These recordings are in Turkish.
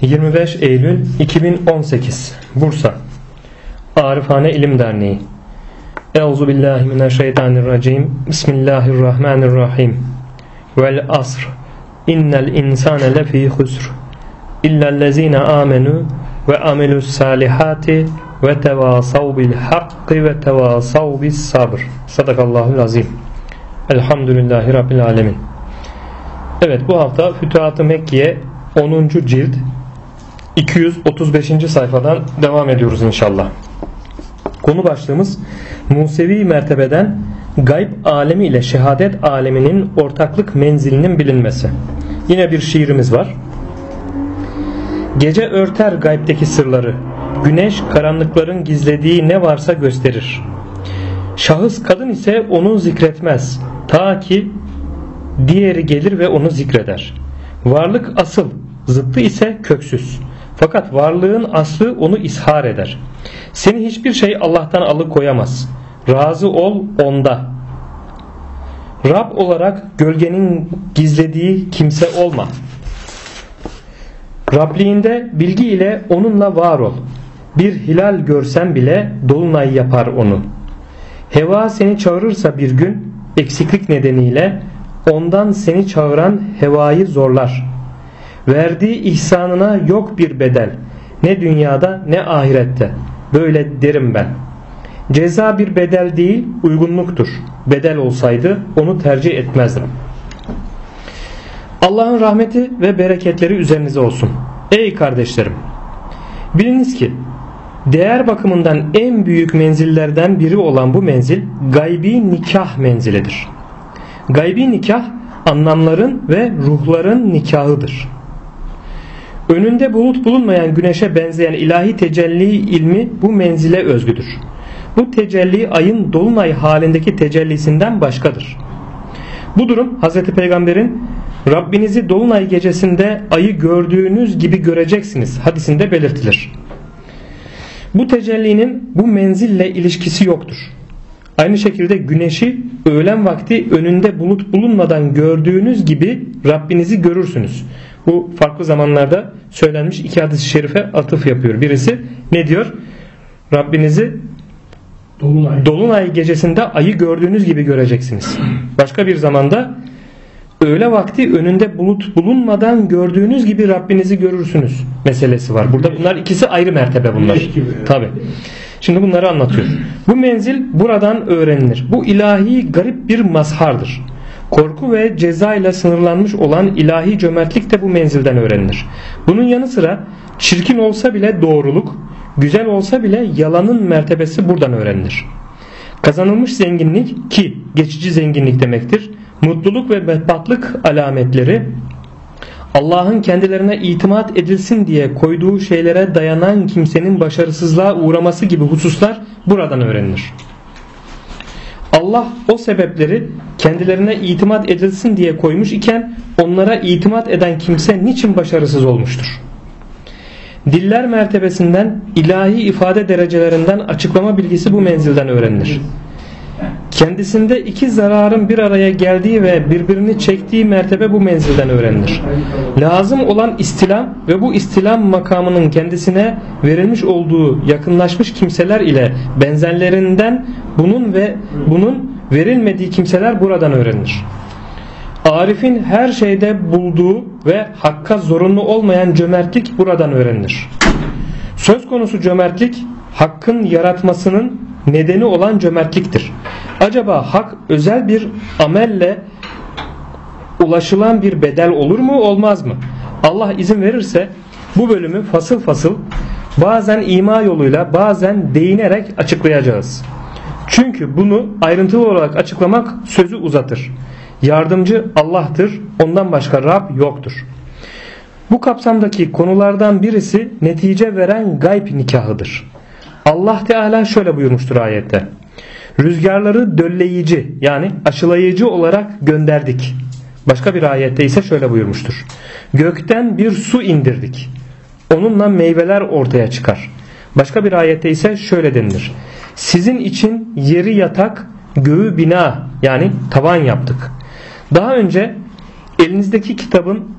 25 Eylül 2018 Bursa Arifane İlim Derneği. Euzubillahimineşşeytanirracim. Bismillahirrahmanirrahim. Vel asr. İnnel insane lefî husr. İllellezîne âmenû ve amilus salihati ve tevâsav bil hakkı ve tevâsav bis sabr. Sadakallahul azim. Elhamdülillahi Rabbil alemin. Evet, bu hafta Fütuhat-ı Mekkiye 10. cilt 235. sayfadan devam ediyoruz inşallah. Konu başlığımız Musevi mertebeden gayb alemi ile şehadet aleminin ortaklık menzilinin bilinmesi. Yine bir şiirimiz var. Gece örter gaybdeki sırları, güneş karanlıkların gizlediği ne varsa gösterir. Şahıs kadın ise onu zikretmez, ta ki diğeri gelir ve onu zikreder. Varlık asıl, zıttı ise köksüz. Fakat varlığın aslı onu ishar eder. Seni hiçbir şey Allah'tan alıkoyamaz. Razı ol onda. Rab olarak gölgenin gizlediği kimse olma. Rabliğinde bilgi ile onunla var ol. Bir hilal görsen bile dolunay yapar onu. Heva seni çağırırsa bir gün eksiklik nedeniyle ondan seni çağıran hevayı zorlar. Verdiği ihsanına yok bir bedel. Ne dünyada ne ahirette. Böyle derim ben. Ceza bir bedel değil, uygunluktur. Bedel olsaydı onu tercih etmezdim. Allah'ın rahmeti ve bereketleri üzerinize olsun. Ey kardeşlerim! Biliniz ki değer bakımından en büyük menzillerden biri olan bu menzil gaybi nikah menzilidir. Gaybi nikah anlamların ve ruhların nikahıdır. Önünde bulut bulunmayan güneşe benzeyen ilahi tecelli ilmi bu menzile özgüdür. Bu tecelli ayın dolunay halindeki tecellisinden başkadır. Bu durum Hz. Peygamber'in Rabbinizi dolunay gecesinde ayı gördüğünüz gibi göreceksiniz hadisinde belirtilir. Bu tecellinin bu menzille ilişkisi yoktur. Aynı şekilde güneşi öğlen vakti önünde bulut bulunmadan gördüğünüz gibi Rabbinizi görürsünüz. Bu farklı zamanlarda söylenmiş iki hadis-i şerife atıf yapıyor. Birisi ne diyor? Rabbinizi Dolunay gecesinde ayı gördüğünüz gibi göreceksiniz. Başka bir zamanda öğle vakti önünde bulut bulunmadan gördüğünüz gibi Rabbinizi görürsünüz meselesi var. Burada bunlar ikisi ayrı mertebe bunlar. Tabii. Şimdi bunları anlatıyor. Bu menzil buradan öğrenilir. Bu ilahi garip bir mazhardır. Korku ve ceza ile sınırlanmış olan ilahi cömertlik de bu menzilden öğrenilir. Bunun yanı sıra çirkin olsa bile doğruluk, güzel olsa bile yalanın mertebesi buradan öğrenilir. Kazanılmış zenginlik ki geçici zenginlik demektir. Mutluluk ve bedbahtlık alametleri Allah'ın kendilerine itimat edilsin diye koyduğu şeylere dayanan kimsenin başarısızlığa uğraması gibi hususlar buradan öğrenilir. Allah o sebepleri kendilerine itimat edilsin diye koymuş iken onlara itimat eden kimse niçin başarısız olmuştur? Diller mertebesinden ilahi ifade derecelerinden açıklama bilgisi bu menzilden öğrenilir. Kendisinde iki zararın bir araya geldiği ve birbirini çektiği mertebe bu menzilden öğrenilir. Lazım olan istilam ve bu istilam makamının kendisine verilmiş olduğu yakınlaşmış kimseler ile benzerlerinden bunun verilmediği kimseler buradan öğrenilir. Arif'in her şeyde bulduğu ve hakka zorunlu olmayan cömertlik buradan öğrenilir. Söz konusu cömertlik hakkın yaratmasının nedeni olan cömertliktir. Acaba hak özel bir amelle ulaşılan bir bedel olur mu olmaz mı? Allah izin verirse bu bölümü fasıl fasıl bazen ima yoluyla bazen değinerek açıklayacağız. Çünkü bunu ayrıntılı olarak açıklamak sözü uzatır. Yardımcı Allah'tır. Ondan başka Rab yoktur. Bu kapsamdaki konulardan birisi netice veren gayb nikahıdır. Allah Teala şöyle buyurmuştur ayette. Rüzgarları dölleyici yani aşılayıcı olarak gönderdik. Başka bir ayette ise şöyle buyurmuştur. Gökten bir su indirdik. Onunla meyveler ortaya çıkar. Başka bir ayette ise şöyle denilir. Sizin için yeri yatak, göğü bina yani tavan yaptık. Daha önce elinizdeki kitabın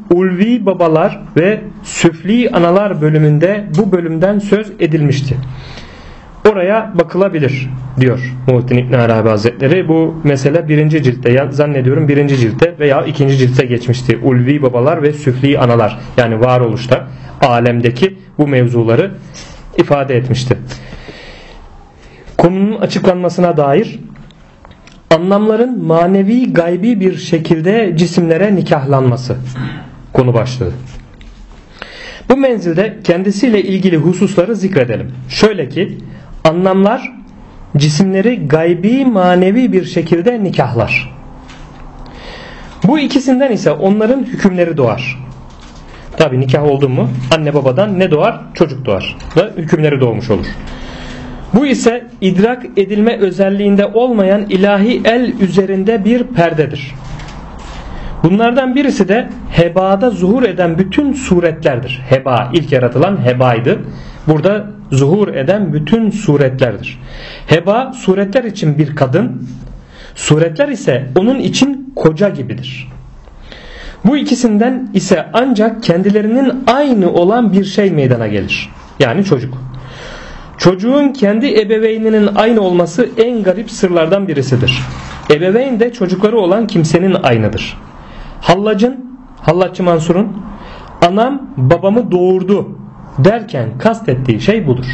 ulvi babalar ve süfli analar bölümünde bu bölümden söz edilmişti. Oraya bakılabilir diyor Muhittin İbn Arabi Hazretleri. Bu mesele 1. ciltte, zannediyorum 1. ciltte veya 2. ciltte geçmişti. Ulvi babalar ve süfli analar, yani varoluşta, alemdeki bu mevzuları ifade etmişti. Konunun açıklanmasına dair anlamların manevi gaybi bir şekilde cisimlere nikahlanması konu başlığı. Bu menzilde kendisiyle ilgili hususları zikredelim. Şöyle ki anlamlar cisimleri gaybi manevi bir şekilde nikahlar. Bu ikisinden ise onların hükümleri doğar. Tabi nikah oldu mu anne babadan ne doğar? Çocuk doğar ve hükümleri doğmuş olur. Bu ise idrak edilme özelliğinde olmayan ilahi el üzerinde bir perdedir. Bunlardan birisi de hebada zuhur eden bütün suretlerdir. Heba, ilk yaratılan hebaydı. Burada zuhur eden bütün suretlerdir. Heba suretler için bir kadın, suretler ise onun için koca gibidir. Bu ikisinden ise ancak kendilerinin aynı olan bir şey meydana gelir. Yani çocuk. Çocuğun kendi ebeveyninin aynı olması en garip sırlardan birisidir. Ebeveyn de çocukları olan kimsenin aynıdır. Hallacı Mansur'un anam babamı doğurdu derken kastettiği şey budur.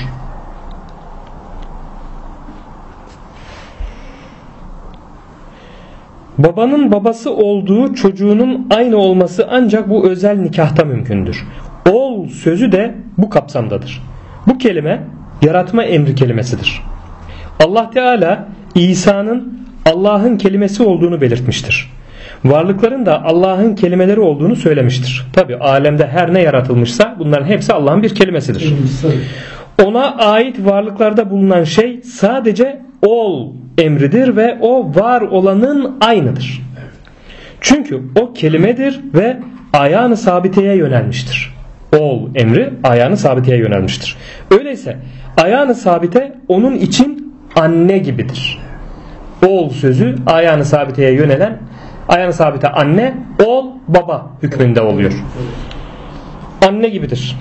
Babanın babası olduğu çocuğunun aynı olması ancak bu özel nikahta mümkündür. Oğul sözü de bu kapsamdadır. Bu kelime yaratma emri kelimesidir. Allah Teala İsa'nın Allah'ın kelimesi olduğunu belirtmiştir. Varlıkların da Allah'ın kelimeleri olduğunu söylemiştir. Tabi alemde her ne yaratılmışsa bunların hepsi Allah'ın bir kelimesidir. Ona ait varlıklarda bulunan şey sadece ol emridir ve o var olanın aynıdır. Çünkü o kelimedir ve ayağını sabiteye yönelmiştir. Ol emri ayağını sabiteye yönelmiştir. Öyleyse ayağını sabite onun için anne gibidir. Ol sözü ayağını sabiteye yönelen, ayağını sabite anne, ol baba hükmünde oluyor. Anne gibidir.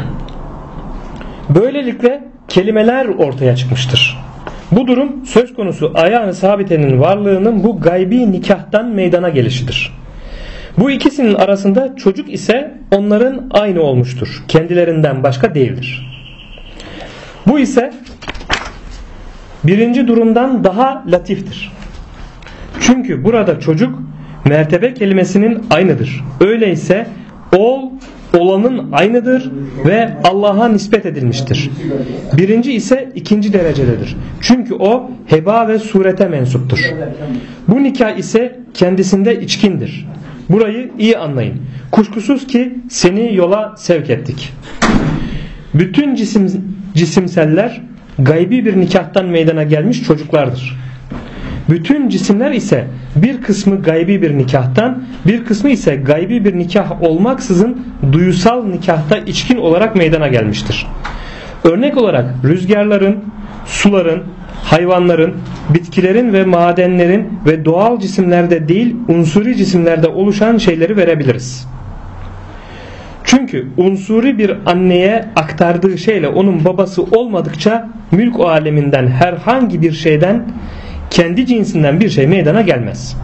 Böylelikle kelimeler ortaya çıkmıştır. Bu durum söz konusu ayağını sabitenin varlığının bu gaybi nikahtan meydana gelişidir. Bu ikisinin arasında çocuk ise onların aynı olmuştur. Kendilerinden başka değildir. Bu ise birinci durumdan daha latiftir. Çünkü burada çocuk mertebe kelimesinin aynıdır. Öyleyse ol olanın aynıdır ve Allah'a nispet edilmiştir. Birinci ise ikinci derecededir. Çünkü o heba ve surete mensuptur. Bu nikah ise kendisinde içkindir. Burayı iyi anlayın. Kuşkusuz ki seni yola sevk ettik. Bütün cisimseller gaybi bir nikahtan meydana gelmiş çocuklardır. Bütün cisimler ise bir kısmı gaybi bir nikahtan, bir kısmı ise gaybi bir nikah olmaksızın duyusal nikahta içkin olarak meydana gelmiştir. Örnek olarak rüzgarların, suların, hayvanların, bitkilerin ve madenlerin ve doğal cisimlerde değil unsuri cisimlerde oluşan şeyleri verebiliriz. Çünkü unsuri bir anneye aktardığı şeyle onun babası olmadıkça mülk aleminden herhangi bir şeyden kendi cinsinden bir şey meydana gelmez.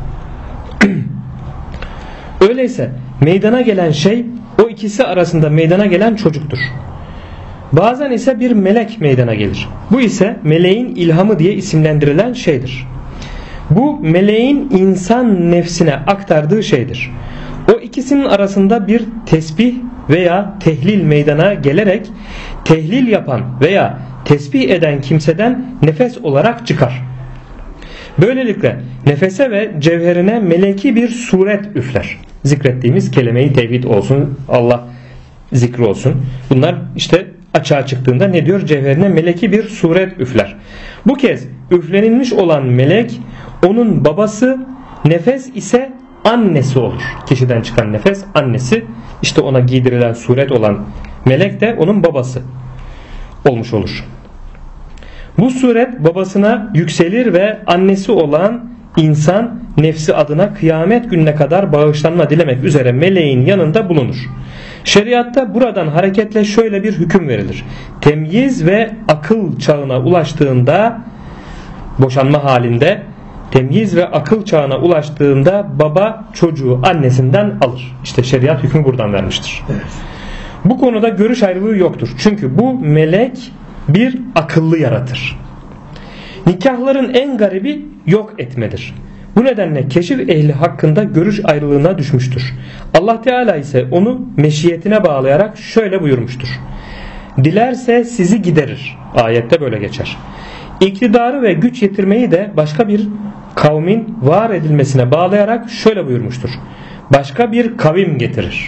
Öyleyse meydana gelen şey o ikisi arasında meydana gelen çocuktur. Bazen ise bir melek meydana gelir. Bu ise meleğin ilhamı diye isimlendirilen şeydir. Bu meleğin insan nefsine aktardığı şeydir. O ikisinin arasında bir tesbih veya tehlil meydana gelerek tehlil yapan veya tesbih eden kimseden nefes olarak çıkar. Böylelikle nefese ve cevherine meleki bir suret üfler. Zikrettiğimiz kelime-i tevhid olsun, Allah zikri olsun. Bunlar işte açığa çıktığında ne diyor? Cevherine meleki bir suret üfler. Bu kez üflenilmiş olan melek onun babası, nefes ise annesi olur. Kişiden çıkan nefes annesi, işte ona giydirilen suret olan melek de onun babası olmuş olur. Bu suret babasına yükselir ve annesi olan insan nefsi adına kıyamet gününe kadar bağışlanma dilemek üzere meleğin yanında bulunur. Şeriatta buradan hareketle şöyle bir hüküm verilir. Temyiz ve akıl çağına ulaştığında, boşanma halinde temyiz ve akıl çağına ulaştığında baba çocuğu annesinden alır. İşte şeriat hükmü buradan vermiştir. Evet. Bu konuda görüş ayrılığı yoktur. Çünkü bu melek bir akıllı yaratır. Nikahların en garibi yok etmedir. Bu nedenle keşif ehli hakkında görüş ayrılığına düşmüştür. Allah Teala ise onu meşiyetine bağlayarak şöyle buyurmuştur. Dilerse sizi giderir. Ayette böyle geçer. İktidarı ve güç yetirmeyi de başka bir kavmin var edilmesine bağlayarak şöyle buyurmuştur. Başka bir kavim getirir.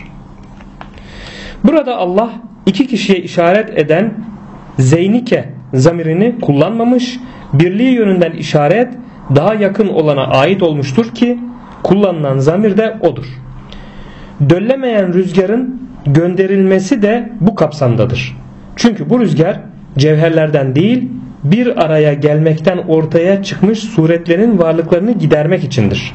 Burada Allah iki kişiye işaret eden zeynike zamirini kullanmamış, birliği yönünden işaret daha yakın olana ait olmuştur ki kullanılan zamir de odur. Döllemeyen rüzgarın gönderilmesi de bu kapsamdadır. Çünkü bu rüzgar cevherlerden değil, bir araya gelmekten ortaya çıkmış suretlerin varlıklarını gidermek içindir.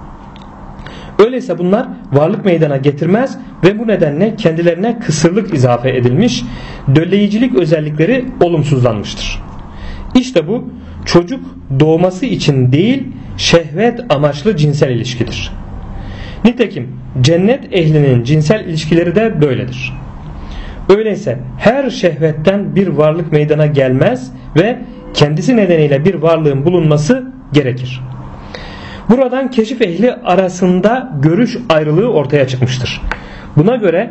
Öyleyse bunlar varlık meydana getirmez ve bu nedenle kendilerine kısırlık izafe edilmiş, dölleyicilik özellikleri olumsuzlanmıştır. İşte bu çocuk doğması için değil, şehvet amaçlı cinsel ilişkidir. Nitekim cennet ehlinin cinsel ilişkileri de böyledir. Öyleyse her şehvetten bir varlık meydana gelmez ve kendisi nedeniyle bir varlığın bulunması gerekir. Buradan keşif ehli arasında görüş ayrılığı ortaya çıkmıştır. Buna göre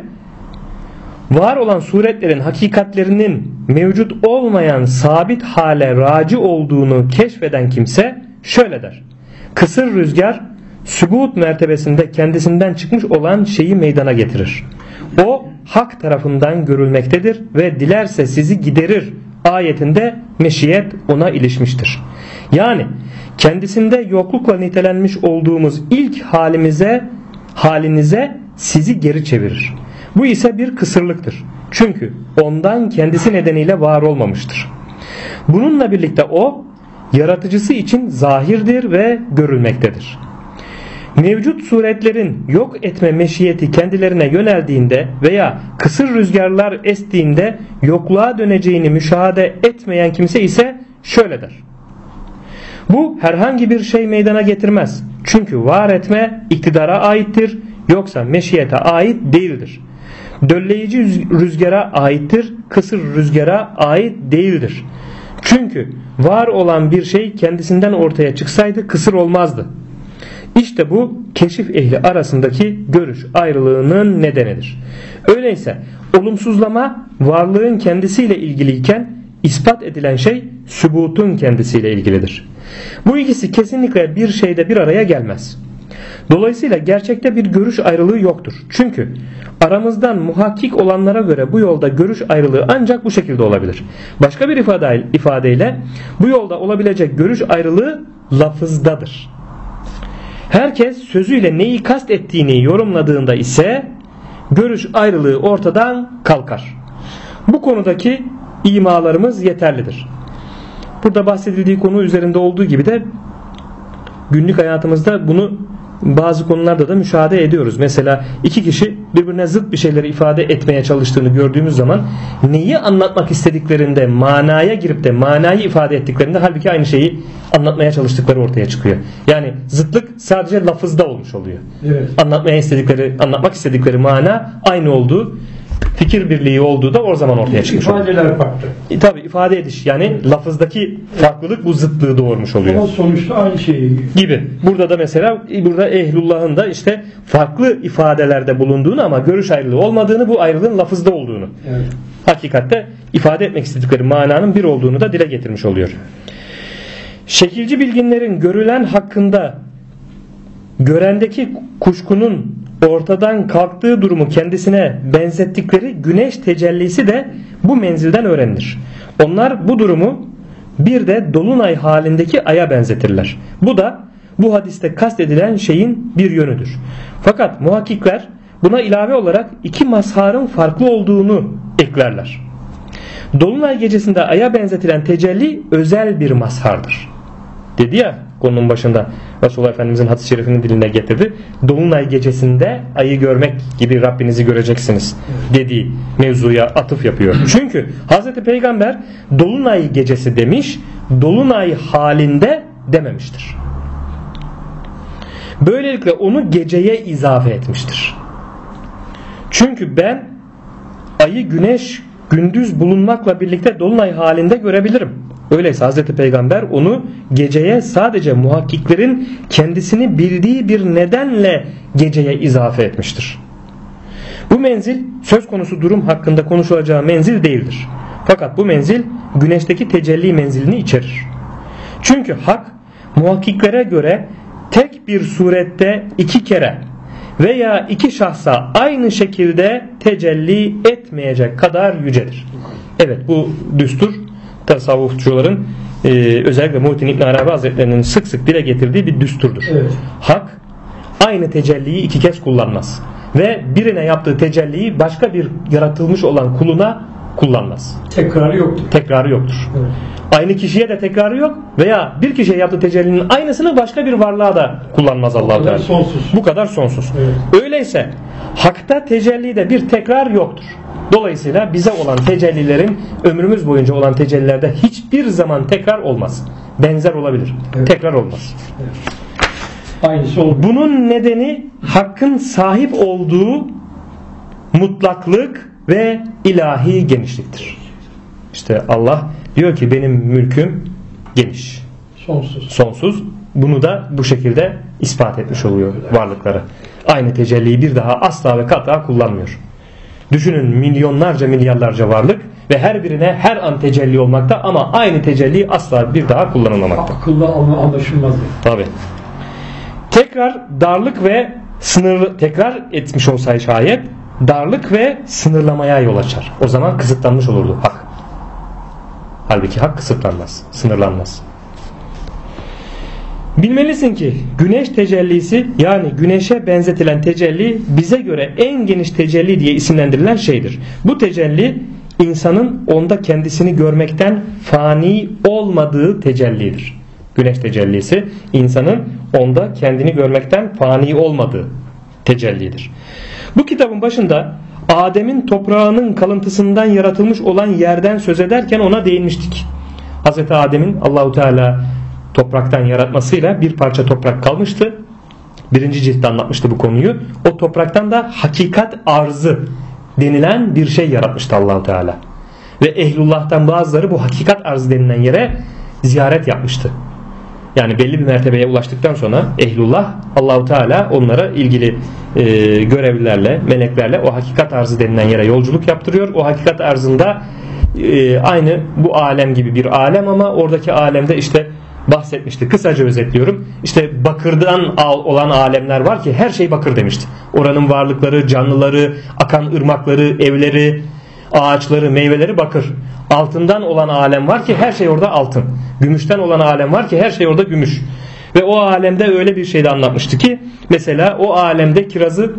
var olan suretlerin hakikatlerinin mevcut olmayan sabit hale raci olduğunu keşfeden kimse şöyle der. Kısır rüzgar sübut mertebesinde kendisinden çıkmış olan şeyi meydana getirir. O hak tarafından görülmektedir ve dilerse sizi giderir ayetinde meşiyet ona ilişmiştir. Yani kendisinde yoklukla nitelenmiş olduğumuz ilk halinize sizi geri çevirir. Bu ise bir kısırlıktır. Çünkü ondan kendisi nedeniyle var olmamıştır. Bununla birlikte o yaratıcısı için zahirdir ve görülmektedir. Mevcut suretlerin yok etme meşiyeti kendilerine yöneldiğinde veya kısır rüzgarlar estiğinde yokluğa döneceğini müşahede etmeyen kimse ise şöyle der. Bu herhangi bir şey meydana getirmez. Çünkü var etme iktidara aittir, yoksa meşiyete ait değildir. Dölleyici rüzgara aittir, kısır rüzgara ait değildir. Çünkü var olan bir şey kendisinden ortaya çıksaydı kısır olmazdı. İşte bu keşif ehli arasındaki görüş ayrılığının nedenidir. Öyleyse olumsuzlama varlığın kendisiyle ilgiliyken ispat edilen şey sübutun kendisiyle ilgilidir. Bu ikisi kesinlikle bir şeyde bir araya gelmez. Dolayısıyla gerçekte bir görüş ayrılığı yoktur. Çünkü aramızdan muhakkik olanlara göre bu yolda görüş ayrılığı ancak bu şekilde olabilir. Başka bir ifadeyle bu yolda olabilecek görüş ayrılığı lafızdadır. Herkes sözüyle neyi kastettiğini yorumladığında ise görüş ayrılığı ortadan kalkar. Bu konudaki imalarımız yeterlidir. Burada bahsedildiği konu üzerinde olduğu gibi de günlük hayatımızda bunu bazı konularda da müşahede ediyoruz. Mesela iki kişi birbirine zıt bir şeyleri ifade etmeye çalıştığını gördüğümüz zaman neyi anlatmak istediklerinde manaya girip de manayı ifade ettiklerinde halbuki aynı şeyi anlatmaya çalıştıkları ortaya çıkıyor. Yani zıtlık sadece lafızda olmuş oluyor. Evet. Anlatmak istedikleri mana aynı olduğu, fikir birliği olduğu da o zaman ortaya çıkmış oluyor. İfadeler farklı. Tabii ifade ediş yani lafızdaki farklılık bu zıtlığı doğurmuş oluyor. Ama sonuçta aynı şey gibi. Burada da mesela ehlullah'ın da işte farklı ifadelerde bulunduğunu ama görüş ayrılığı olmadığını, bu ayrılığın lafızda olduğunu, evet, hakikatte ifade etmek istedikleri mananın bir olduğunu da dile getirmiş oluyor. Şekilci bilginlerin görülen hakkında görendeki kuşkunun ortadan kalktığı durumu kendisine benzettikleri güneş tecellisi de bu menzilden öğrenilir. Onlar bu durumu bir de dolunay halindeki aya benzetirler. Bu da bu hadiste kastedilen şeyin bir yönüdür. Fakat muhakkikler buna ilave olarak iki mazharın farklı olduğunu eklerler. Dolunay gecesinde aya benzetilen tecelli özel bir mazhardır. Dedi ya konunun başında Resulullah Efendimizin hadis-i şerifinin diline getirdi. Dolunay gecesinde ayı görmek gibi Rabbinizi göreceksiniz dediği mevzuya atıf yapıyor. Çünkü Hazreti Peygamber Dolunay gecesi demiş, Dolunay halinde dememiştir. Böylelikle onu geceye izafe etmiştir. Çünkü ben ayı güneş gündüz bulunmakla birlikte dolunay halinde görebilirim. Öyleyse Hazreti Peygamber onu geceye sadece muhakkiklerin kendisini bildiği bir nedenle geceye izafe etmiştir. Bu menzil söz konusu durum hakkında konuşulacağı menzil değildir. Fakat bu menzil güneşteki tecelli menzilini içerir. Çünkü hak muhakkiklere göre tek bir surette iki kere veya iki şahsa aynı şekilde tecelli etmeyecek kadar yücedir. Evet, bu düstur tasavvufçuların özellikle Muhittin İbn Arabi Hazretleri'nin sık sık dile getirdiği bir düsturdur. Evet. Hak aynı tecelliyi iki kez kullanmaz ve birine yaptığı tecelliyi başka bir yaratılmış olan kuluna kullanmaz. Tekrarı yoktur. Tekrarı yoktur. Evet. Aynı kişiye de tekrarı yok veya bir kişiye yaptığı tecellinin aynısını başka bir varlığa da kullanmaz Allah-u Teala. Bu kadar sonsuz. Evet. Öyleyse hakta tecellide bir tekrar yoktur. Dolayısıyla bize olan tecellilerin, ömrümüz boyunca olan tecellilerde hiçbir zaman tekrar olmaz. Benzer olabilir. Evet. Tekrar olmaz. Evet. Aynısı olur. Bunun nedeni hakkın sahip olduğu mutlaklık ve ilahi genişliktir. İşte Allah diyor ki benim mülküm geniş. Sonsuz. Sonsuz. Bunu da bu şekilde ispat etmiş oluyor varlıkları. Aynı tecelliyi bir daha asla ve kata kullanmıyor. Düşünün, milyonlarca milyarlarca varlık ve her birine her an tecelli olmakta ama aynı tecelli asla bir daha kullanılmamakta. Akılla anlaşılmaz. Tabii. Tekrar darlık ve sınırlı tekrar etmiş olsaydı şayet darlık ve sınırlamaya yol açar. O zaman kısıtlanmış olurdu hak. Halbuki hak kısıtlanmaz, sınırlanmaz. Bilmelisin ki güneş tecellisi, yani güneşe benzetilen tecelli bize göre en geniş tecelli diye isimlendirilen şeydir. Bu tecelli insanın onda kendisini görmekten fani olmadığı tecellidir. Güneş tecellisi insanın onda kendini görmekten fani olmadığı tecellidir. Bu kitabın başında Adem'in toprağının kalıntısından yaratılmış olan yerden söz ederken ona değinmiştik. Hazreti Adem'in Allahu Teala topraktan yaratmasıyla bir parça toprak kalmıştı. Birinci ciltte anlatmıştı bu konuyu. O topraktan da hakikat arzı denilen bir şey yaratmıştı Allahu Teala. Ve ehlullah'tan bazıları bu hakikat arzı denilen yere ziyaret yapmıştı. Yani belli bir mertebeye ulaştıktan sonra ehlullah, Allahu Teala onlara ilgili görevlilerle, meleklerle o hakikat arzı denilen yere yolculuk yaptırıyor. O hakikat arzında aynı bu alem gibi bir alem ama oradaki alemde işte bahsetmişti. Kısaca özetliyorum. İşte bakırdan olan alemler var ki her şey bakır demişti. Oranın varlıkları, canlıları, akan ırmakları, evleri, ağaçları, meyveleri bakır. Altından olan alem var ki her şey orada altın. Gümüşten olan alem var ki her şey orada gümüş. Ve o alemde öyle bir şey de anlatmıştı ki mesela o alemde kirazı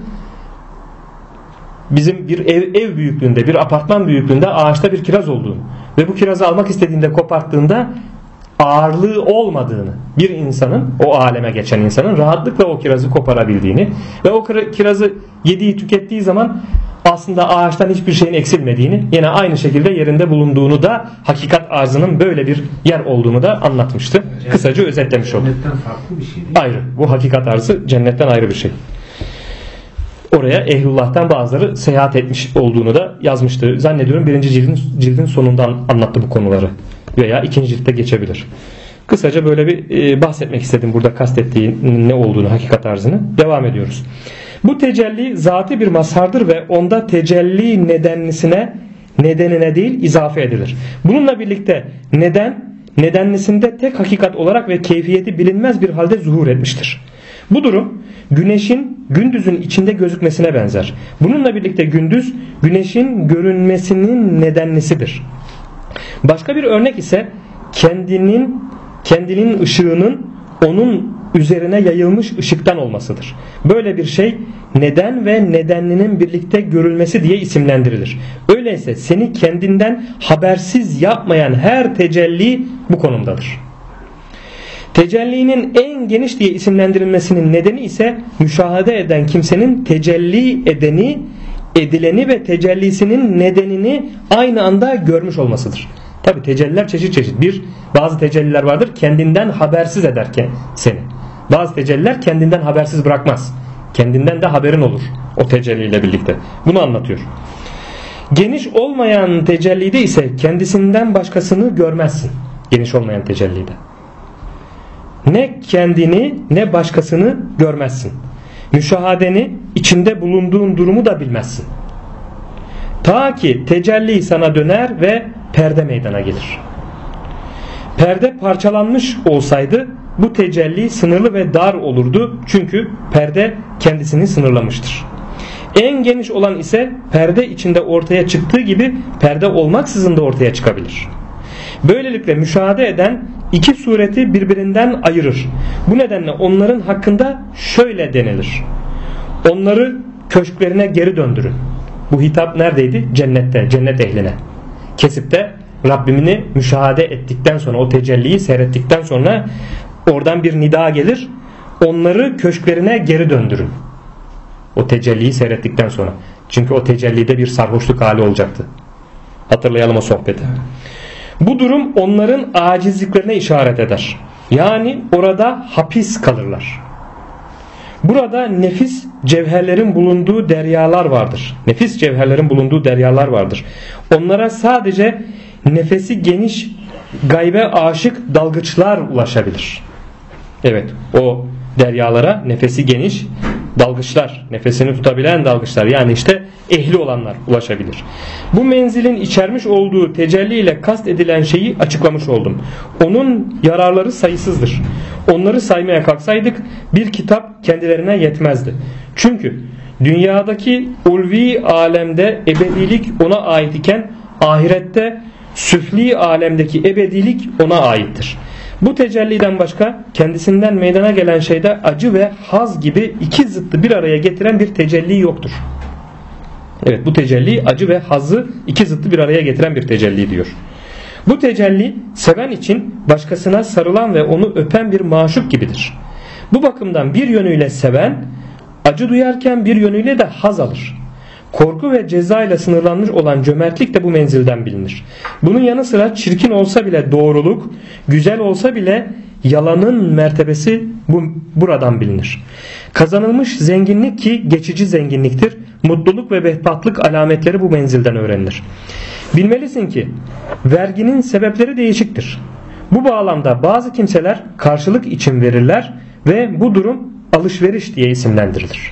bizim bir ev büyüklüğünde, bir apartman büyüklüğünde ağaçta bir kiraz olduğunu ve bu kirazı almak istediğinde koparttığında ağırlığı olmadığını, bir insanın, o aleme geçen insanın rahatlıkla o kirazı koparabildiğini ve o kirazı yediği, tükettiği zaman aslında ağaçtan hiçbir şeyin eksilmediğini, yine aynı şekilde yerinde bulunduğunu da hakikat arzının böyle bir yer olduğunu da anlatmıştı. Kısaca özetlemiş oldum. Cennetten farklı bir şey değil. Ayrı. Bu hakikat arzı cennetten ayrı bir şey. Oraya ehlullah'tan bazıları seyahat etmiş olduğunu da yazmıştı. Zannediyorum birinci cildin sonundan anlattı bu konuları. Veya ikinci ciltte geçebilir. Kısaca böyle bir bahsetmek istedim burada kastettiği ne olduğunu, hakikat arzını. Devam ediyoruz. Bu tecelli zatî bir mazhardır ve onda tecelli nedenine değil izafe edilir. Bununla birlikte nedenlisinde tek hakikat olarak ve keyfiyeti bilinmez bir halde zuhur etmiştir. Bu durum güneşin gündüzün içinde gözükmesine benzer. Bununla birlikte gündüz güneşin görünmesinin nedenlisidir. Başka bir örnek ise kendinin ışığının onun üzerine yayılmış ışıktan olmasıdır. Böyle bir şey neden ve nedenlinin birlikte görülmesi diye isimlendirilir. Öyleyse seni kendinden habersiz yapmayan her tecelli bu konumdadır. Tecellinin en geniş diye isimlendirilmesinin nedeni ise müşahede eden kimsenin tecelli edeni, edileni ve tecellisinin nedenini aynı anda görmüş olmasıdır. Tabi tecelliler çeşit çeşit. Bazı tecelliler vardır kendinden habersiz ederken seni. Bazı tecelliler kendinden habersiz bırakmaz. Kendinden de haberin olur o tecelliyle birlikte. Bunu anlatıyor. Geniş olmayan tecellide ise kendisinden başkasını görmezsin. Geniş olmayan tecellide. Ne kendini ne başkasını görmezsin. Müşahadeni, içinde bulunduğun durumu da bilmezsin. Ta ki tecelli sana döner ve perde meydana gelir. Perde parçalanmış olsaydı bu tecelli sınırlı ve dar olurdu. Çünkü perde kendisini sınırlamıştır. En geniş olan ise perde içinde ortaya çıktığı gibi perde olmaksızın da ortaya çıkabilir. Böylelikle müşahede eden iki sureti birbirinden ayırır. Bu nedenle onların hakkında şöyle denilir: onları köşklerine geri döndürün. Bu hitap neredeydi? Cennette, cennet ehline. Kesip de Rabbimini müşahede ettikten sonra, o tecelliyi seyrettikten sonra oradan bir nida gelir. Onları köşklerine geri döndürün. O tecelliyi seyrettikten sonra. Çünkü o tecellide bir sarhoşluk hali olacaktı. Hatırlayalım o sohbeti. Bu durum onların acizliklerine işaret eder. Yani orada hapis kalırlar. Burada nefis cevherlerin bulunduğu deryalar vardır. Nefis cevherlerin bulunduğu deryalar vardır. Onlara sadece nefesi geniş, gaybe aşık dalgıçlar ulaşabilir. Evet, o deryalara nefesi geniş dalgıçlar, nefesini tutabilen dalgıçlar, yani işte ehli olanlar ulaşabilir. Bu menzilin içermiş olduğu tecelli ile kast edilen şeyi açıklamış oldum. Onun yararları sayısızdır. Onları saymaya kalksaydık bir kitap kendilerine yetmezdi. Çünkü dünyadaki ulvi alemde ebedilik ona ait iken ahirette süfli alemdeki ebedilik ona aittir. Bu tecelliden başka kendisinden meydana gelen şeyde acı ve haz gibi iki zıttı bir araya getiren bir tecelli yoktur. Evet, bu tecelli acı ve hazzı iki zıttı bir araya getiren bir tecelli diyor. Bu tecelli seven için başkasına sarılan ve onu öpen bir maşuk gibidir. Bu bakımdan bir yönüyle seven acı duyarken bir yönüyle de haz alır. Korku ve ceza ile sınırlanmış olan cömertlik de bu menzilden bilinir. Bunun yanı sıra çirkin olsa bile doğruluk, güzel olsa bile yalanın mertebesi buradan bilinir. Kazanılmış zenginlik ki geçici zenginliktir, mutluluk ve behbatlık alametleri bu menzilden öğrenilir. Bilmelisin ki verginin sebepleri değişiktir. Bu bağlamda bazı kimseler karşılık için verirler ve bu durum alışveriş diye isimlendirilir.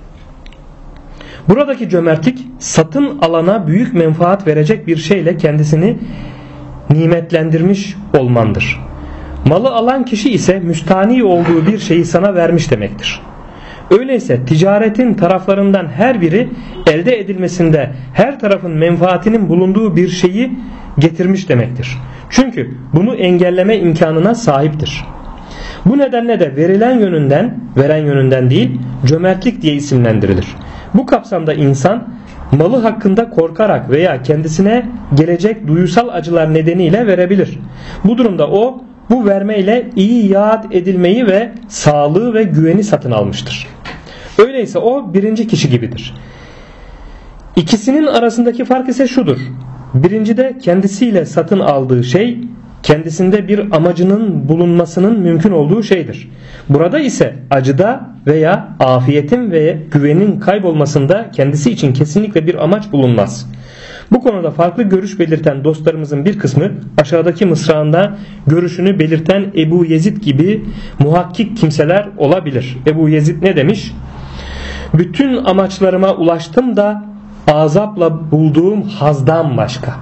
Buradaki cömertlik satın alana büyük menfaat verecek bir şeyle kendisini nimetlendirmiş olmandır. Malı alan kişi ise müstani olduğu bir şeyi sana vermiş demektir. Öyleyse ticaretin taraflarından her biri elde edilmesinde her tarafın menfaatinin bulunduğu bir şeyi getirmiş demektir. Çünkü bunu engelleme imkanına sahiptir. Bu nedenle de veren yönünden değil, cömertlik diye isimlendirilir. Bu kapsamda insan malı hakkında korkarak veya kendisine gelecek duyusal acılar nedeniyle verebilir. Bu durumda o bu vermeyle iyi yad edilmeyi ve sağlığı ve güveni satın almıştır. Öyleyse o birinci kişi gibidir. İkisinin arasındaki fark ise şudur: birincide kendisiyle satın aldığı şey kendisinde bir amacının bulunmasının mümkün olduğu şeydir. Burada ise acıda veya afiyetin ve güvenin kaybolmasında kendisi için kesinlikle bir amaç bulunmaz. Bu konuda farklı görüş belirten dostlarımızın bir kısmı aşağıdaki mısrağında görüşünü belirten Ebu Yezid gibi muhakkik kimseler olabilir. Ebu Yezid ne demiş? Bütün amaçlarıma ulaştım da azapla bulduğum hazdan başka.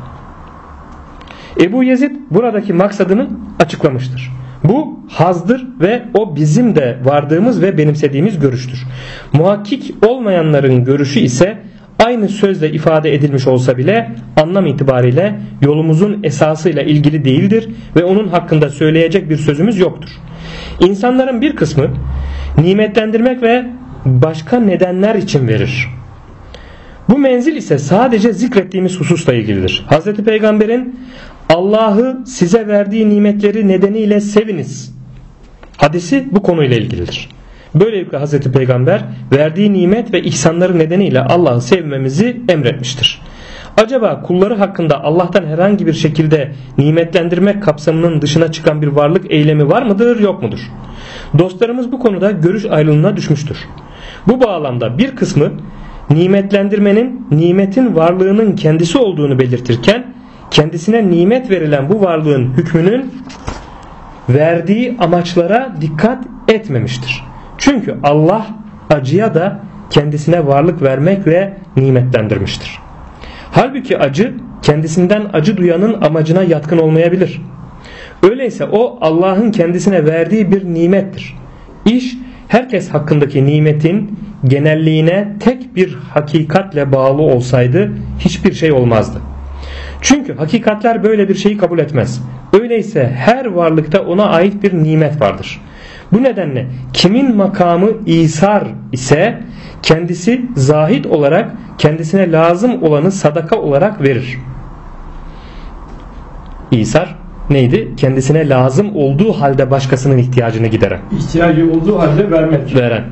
Ebu Yezid buradaki maksadını açıklamıştır. Bu hazdır ve o bizim de vardığımız ve benimsediğimiz görüştür. Muhakkik olmayanların görüşü ise aynı sözle ifade edilmiş olsa bile anlam itibariyle yolumuzun esasıyla ilgili değildir ve onun hakkında söyleyecek bir sözümüz yoktur. İnsanların bir kısmı nimetlendirmek ve başka nedenler için verir. Bu menzil ise sadece zikrettiğimiz hususla ilgilidir. Hz. Peygamber'in Allah'ı size verdiği nimetleri nedeniyle seviniz Hadisi bu konuyla ilgilidir. Böylelikle Hazreti Peygamber verdiği nimet ve ihsanları nedeniyle Allah'ı sevmemizi emretmiştir. Acaba kulları hakkında Allah'tan herhangi bir şekilde nimetlendirmek kapsamının dışına çıkan bir varlık eylemi var mıdır, yok mudur? Dostlarımız bu konuda görüş ayrılığına düşmüştür. Bu bağlamda bir kısmı nimetlendirmenin nimetin varlığının kendisi olduğunu belirtirken kendisine nimet verilen bu varlığın hükmünün verdiği amaçlara dikkat etmemiştir. Çünkü Allah acıya da kendisine varlık vermekle nimetlendirmiştir. Halbuki acı kendisinden acı duyanın amacına yatkın olmayabilir. Öyleyse o Allah'ın kendisine verdiği bir nimettir. İş herkes hakkındaki nimetin genelliğine tek bir hakikatle bağlı olsaydı hiçbir şey olmazdı. Çünkü hakikatler böyle bir şeyi kabul etmez. Öyleyse her varlıkta ona ait bir nimet vardır. Bu nedenle kimin makamı İsar ise kendisi zahid olarak kendisine lazım olanı sadaka olarak verir. İsar neydi? Kendisine lazım olduğu halde başkasının ihtiyacını gideren. İhtiyacı olduğu halde vermek. Veren.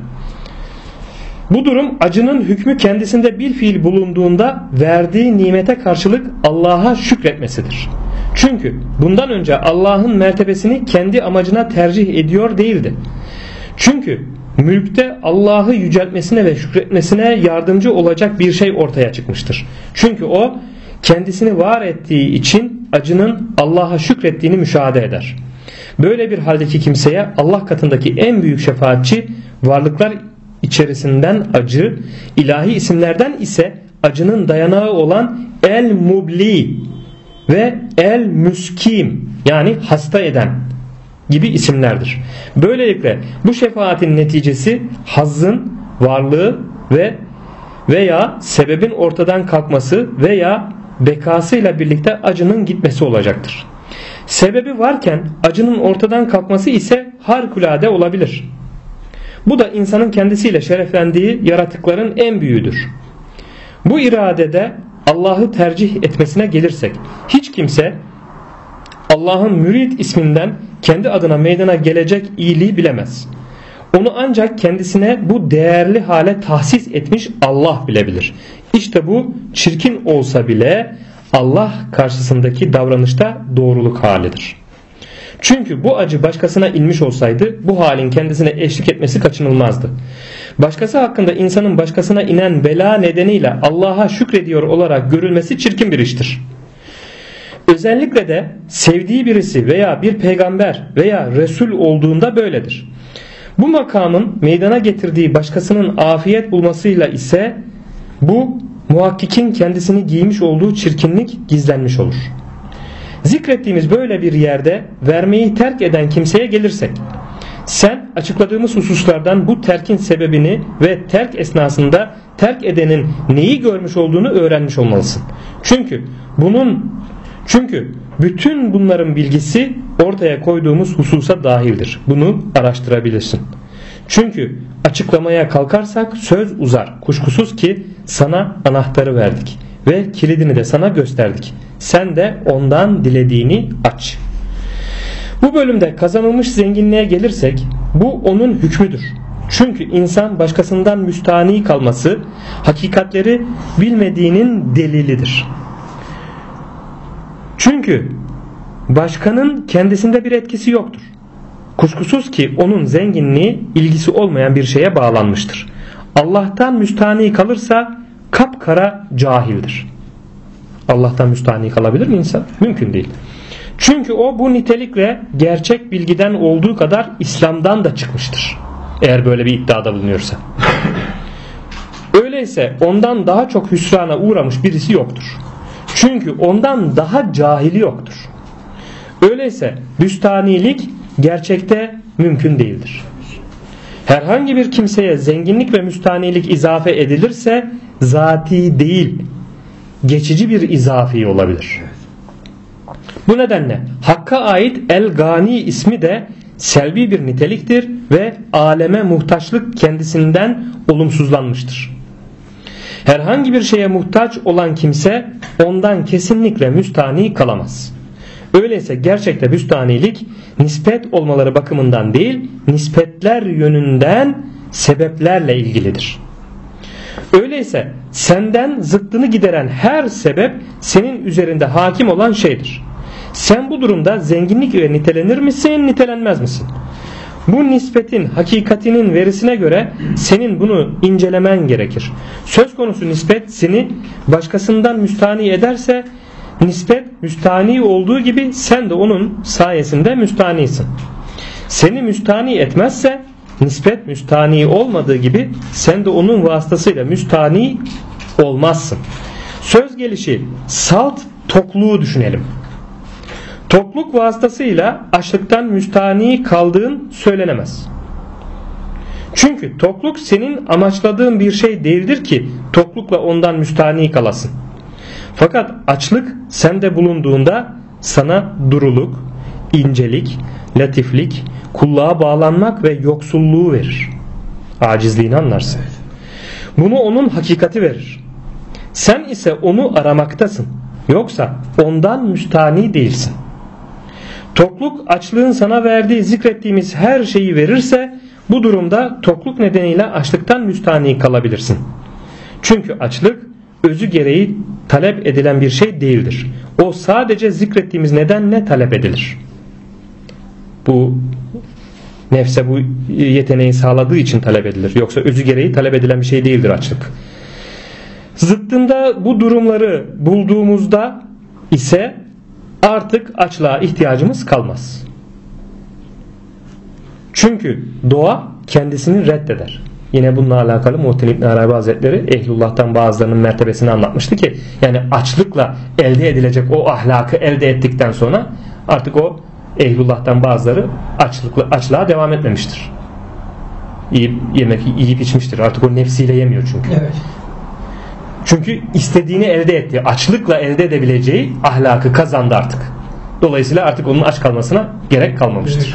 Bu durum acının hükmü kendisinde bir fiil bulunduğunda verdiği nimete karşılık Allah'a şükretmesidir. Çünkü bundan önce Allah'ın mertebesini kendi amacına tercih ediyor değildi. Çünkü mülkte Allah'ı yüceltmesine ve şükretmesine yardımcı olacak bir şey ortaya çıkmıştır. Çünkü o kendisini var ettiği için acının Allah'a şükrettiğini müşahede eder. Böyle bir haldeki kimseye Allah katındaki en büyük şefaatçi varlıklar içerisinden acı, ilahi isimlerden ise acının dayanağı olan El-Mubli ve El-Müskim yani hasta eden gibi isimlerdir. Böylelikle bu şefaatin neticesi hazzın varlığı veya sebebin ortadan kalkması veya bekasıyla birlikte acının gitmesi olacaktır. Sebebi varken acının ortadan kalkması ise harikulade olabilir. Bu da insanın kendisiyle şereflendiği yaratıkların en büyüğüdür. Bu iradede Allah'ı tercih etmesine gelirsek hiç kimse Allah'ın mürid isminden kendi adına meydana gelecek iyiliği bilemez. Onu ancak kendisine bu değerli hale tahsis etmiş Allah bilebilir. İşte bu çirkin olsa bile Allah karşısındaki davranışta doğruluk halidir. Çünkü bu acı başkasına inmiş olsaydı bu halin kendisine eşlik etmesi kaçınılmazdı. Başkası hakkında insanın başkasına inen bela nedeniyle Allah'a şükrediyor olarak görülmesi çirkin bir iştir. Özellikle de sevdiği birisi veya bir peygamber veya Resul olduğunda böyledir. Bu makamın meydana getirdiği başkasının afiyet bulmasıyla ise bu muhakkikin kendisini giymiş olduğu çirkinlik gizlenmiş olur. Zikrettiğimiz böyle bir yerde vermeyi terk eden kimseye gelirsek, sen açıkladığımız hususlardan bu terkin sebebini ve terk esnasında terk edenin neyi görmüş olduğunu öğrenmiş olmalısın. Çünkü bütün bunların bilgisi ortaya koyduğumuz hususa dahildir. Bunu araştırabilirsin. Çünkü açıklamaya kalkarsak söz uzar. Kuşkusuz ki sana anahtarı verdik ve kilidini de sana gösterdik. Sen de ondan dilediğini aç. Bu bölümde kazanılmış zenginliğe gelirsek bu onun hükmüdür. Çünkü insan başkasından müstahni kalması hakikatleri bilmediğinin delilidir. Çünkü başkanın kendisinde bir etkisi yoktur. Kuşkusuz ki onun zenginliği ilgisi olmayan bir şeye bağlanmıştır. Allah'tan müstahni kalırsa kapkara cahildir. Allah'tan müstahni kalabilir mi insan? Mümkün değil. Çünkü o bu nitelikle gerçek bilgiden olduğu kadar İslam'dan da çıkmıştır. Eğer böyle bir iddiada bulunuyorsa. Öyleyse ondan daha çok hüsrana uğramış birisi yoktur. Çünkü ondan daha cahili yoktur. Öyleyse müstahnilik gerçekte mümkün değildir. Herhangi bir kimseye zenginlik ve müstahnilik izafe edilirse zati değil, geçici bir izafi olabilir. Bu nedenle Hakk'a ait El-Gani ismi de selbi bir niteliktir ve aleme muhtaçlık kendisinden olumsuzlanmıştır. Herhangi bir şeye muhtaç olan kimse ondan kesinlikle müstahni kalamaz. Öyleyse gerçekte müstahnilik nispet olmaları bakımından değil, nispetler yönünden sebeplerle ilgilidir. Öyleyse senden zıttını gideren her sebep senin üzerinde hakim olan şeydir. Sen bu durumda zenginlik ile nitelenir misin, nitelenmez misin? Bu nispetin hakikatinin verisine göre senin bunu incelemen gerekir. Söz konusu nispet seni başkasından müstahni ederse, nispet müstahni olduğu gibi sen de onun sayesinde müstahnisin. Seni müstahni etmezse, nispet müstahni olmadığı gibi sen de onun vasıtasıyla müstahni olmazsın. Söz gelişi salt tokluğu düşünelim. Tokluk vasıtasıyla açlıktan müstahni kaldığın söylenemez. Çünkü tokluk senin amaçladığın bir şey değildir ki toklukla ondan müstahni kalasın. Fakat açlık sende bulunduğunda sana duruluk, incelik, latiflik, kulluğa bağlanmak ve yoksulluğu verir. Acizliğini anlarsın. Bunu onun hakikati verir. Sen ise onu aramaktasın. Yoksa ondan müstahni değilsin. Tokluk açlığın sana verdiği zikrettiğimiz her şeyi verirse bu durumda tokluk nedeniyle açlıktan müstahni kalabilirsin. Çünkü açlık özü gereği talep edilen bir şey değildir. O sadece zikrettiğimiz nedenle talep edilir. Bu nefse bu yeteneği sağladığı için talep edilir. Yoksa özü gereği talep edilen bir şey değildir açlık. Zıttında bu durumları bulduğumuzda ise artık açlığa ihtiyacımız kalmaz. Çünkü doğa kendisini reddeder. Yine bununla alakalı Muhittin İbn Arabi Hazretleri Ehlullah'tan bazılarının mertebesini anlatmıştı ki yani açlıkla elde edilecek o ahlakı elde ettikten sonra artık o Ehlullah'tan bazıları açlığa devam etmemiştir. Yiyip içmiştir. Artık o nefsiyle yemiyor çünkü. Evet. Çünkü istediğini elde etti. Açlıkla elde edebileceği ahlakı kazandı artık. Dolayısıyla artık onun aç kalmasına gerek kalmamıştır.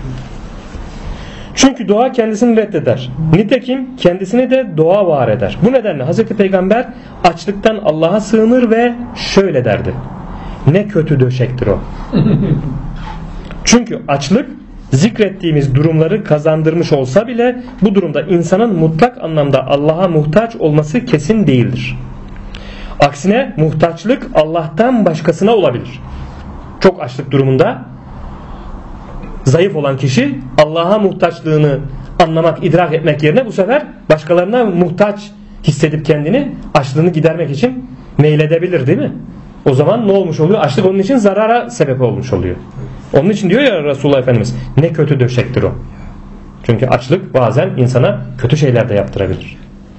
Çünkü doğa kendisini reddeder. Nitekim kendisini de doğa var eder. Bu nedenle Hz. Peygamber açlıktan Allah'a sığınır ve şöyle derdi. Ne kötü döşektir o. Çünkü açlık zikrettiğimiz durumları kazandırmış olsa bile bu durumda insanın mutlak anlamda Allah'a muhtaç olması kesin değildir. Aksine muhtaçlık Allah'tan başkasına olabilir. Çok açlık durumunda zayıf olan kişi Allah'a muhtaçlığını anlamak, idrak etmek yerine bu sefer başkalarına muhtaç hissedip kendini açlığını gidermek için meyledebilir değil mi? O zaman ne olmuş oluyor? Açlık onun için zarara sebep olmuş oluyor. Onun için diyor ya Resulullah Efendimiz ne kötü döşektir o. Çünkü açlık bazen insana kötü şeyler de yaptırabilir.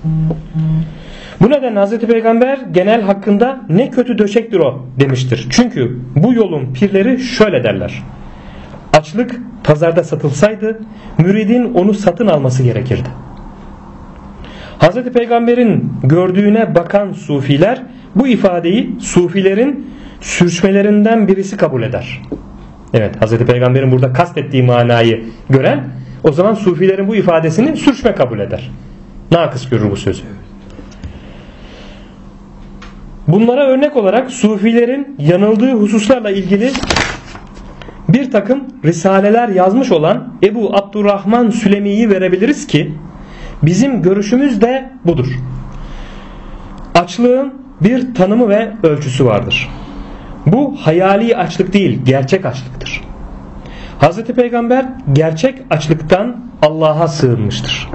Bu nedenle Hz. Peygamber genel hakkında ne kötü döşektir o demiştir. Çünkü bu yolun pirleri şöyle derler. Açlık pazarda satılsaydı müridin onu satın alması gerekirdi. Hz. Peygamber'in gördüğüne bakan sufiler bu ifadeyi sufilerin sürçmelerinden birisi kabul eder. Evet, Hz. Peygamber'in burada kastettiği manayı gören o zaman sufilerin bu ifadesini sürçme kabul eder. Nakıs görür bu sözü. Bunlara örnek olarak sufilerin yanıldığı hususlarla ilgili bir takım risaleler yazmış olan Ebu Abdurrahman Sülemi'yi verebiliriz ki bizim görüşümüz de budur. Açlığın bir tanımı ve ölçüsü vardır. Bu hayali açlık değil, gerçek açlıktır. Hz. Peygamber gerçek açlıktan Allah'a sığınmıştır.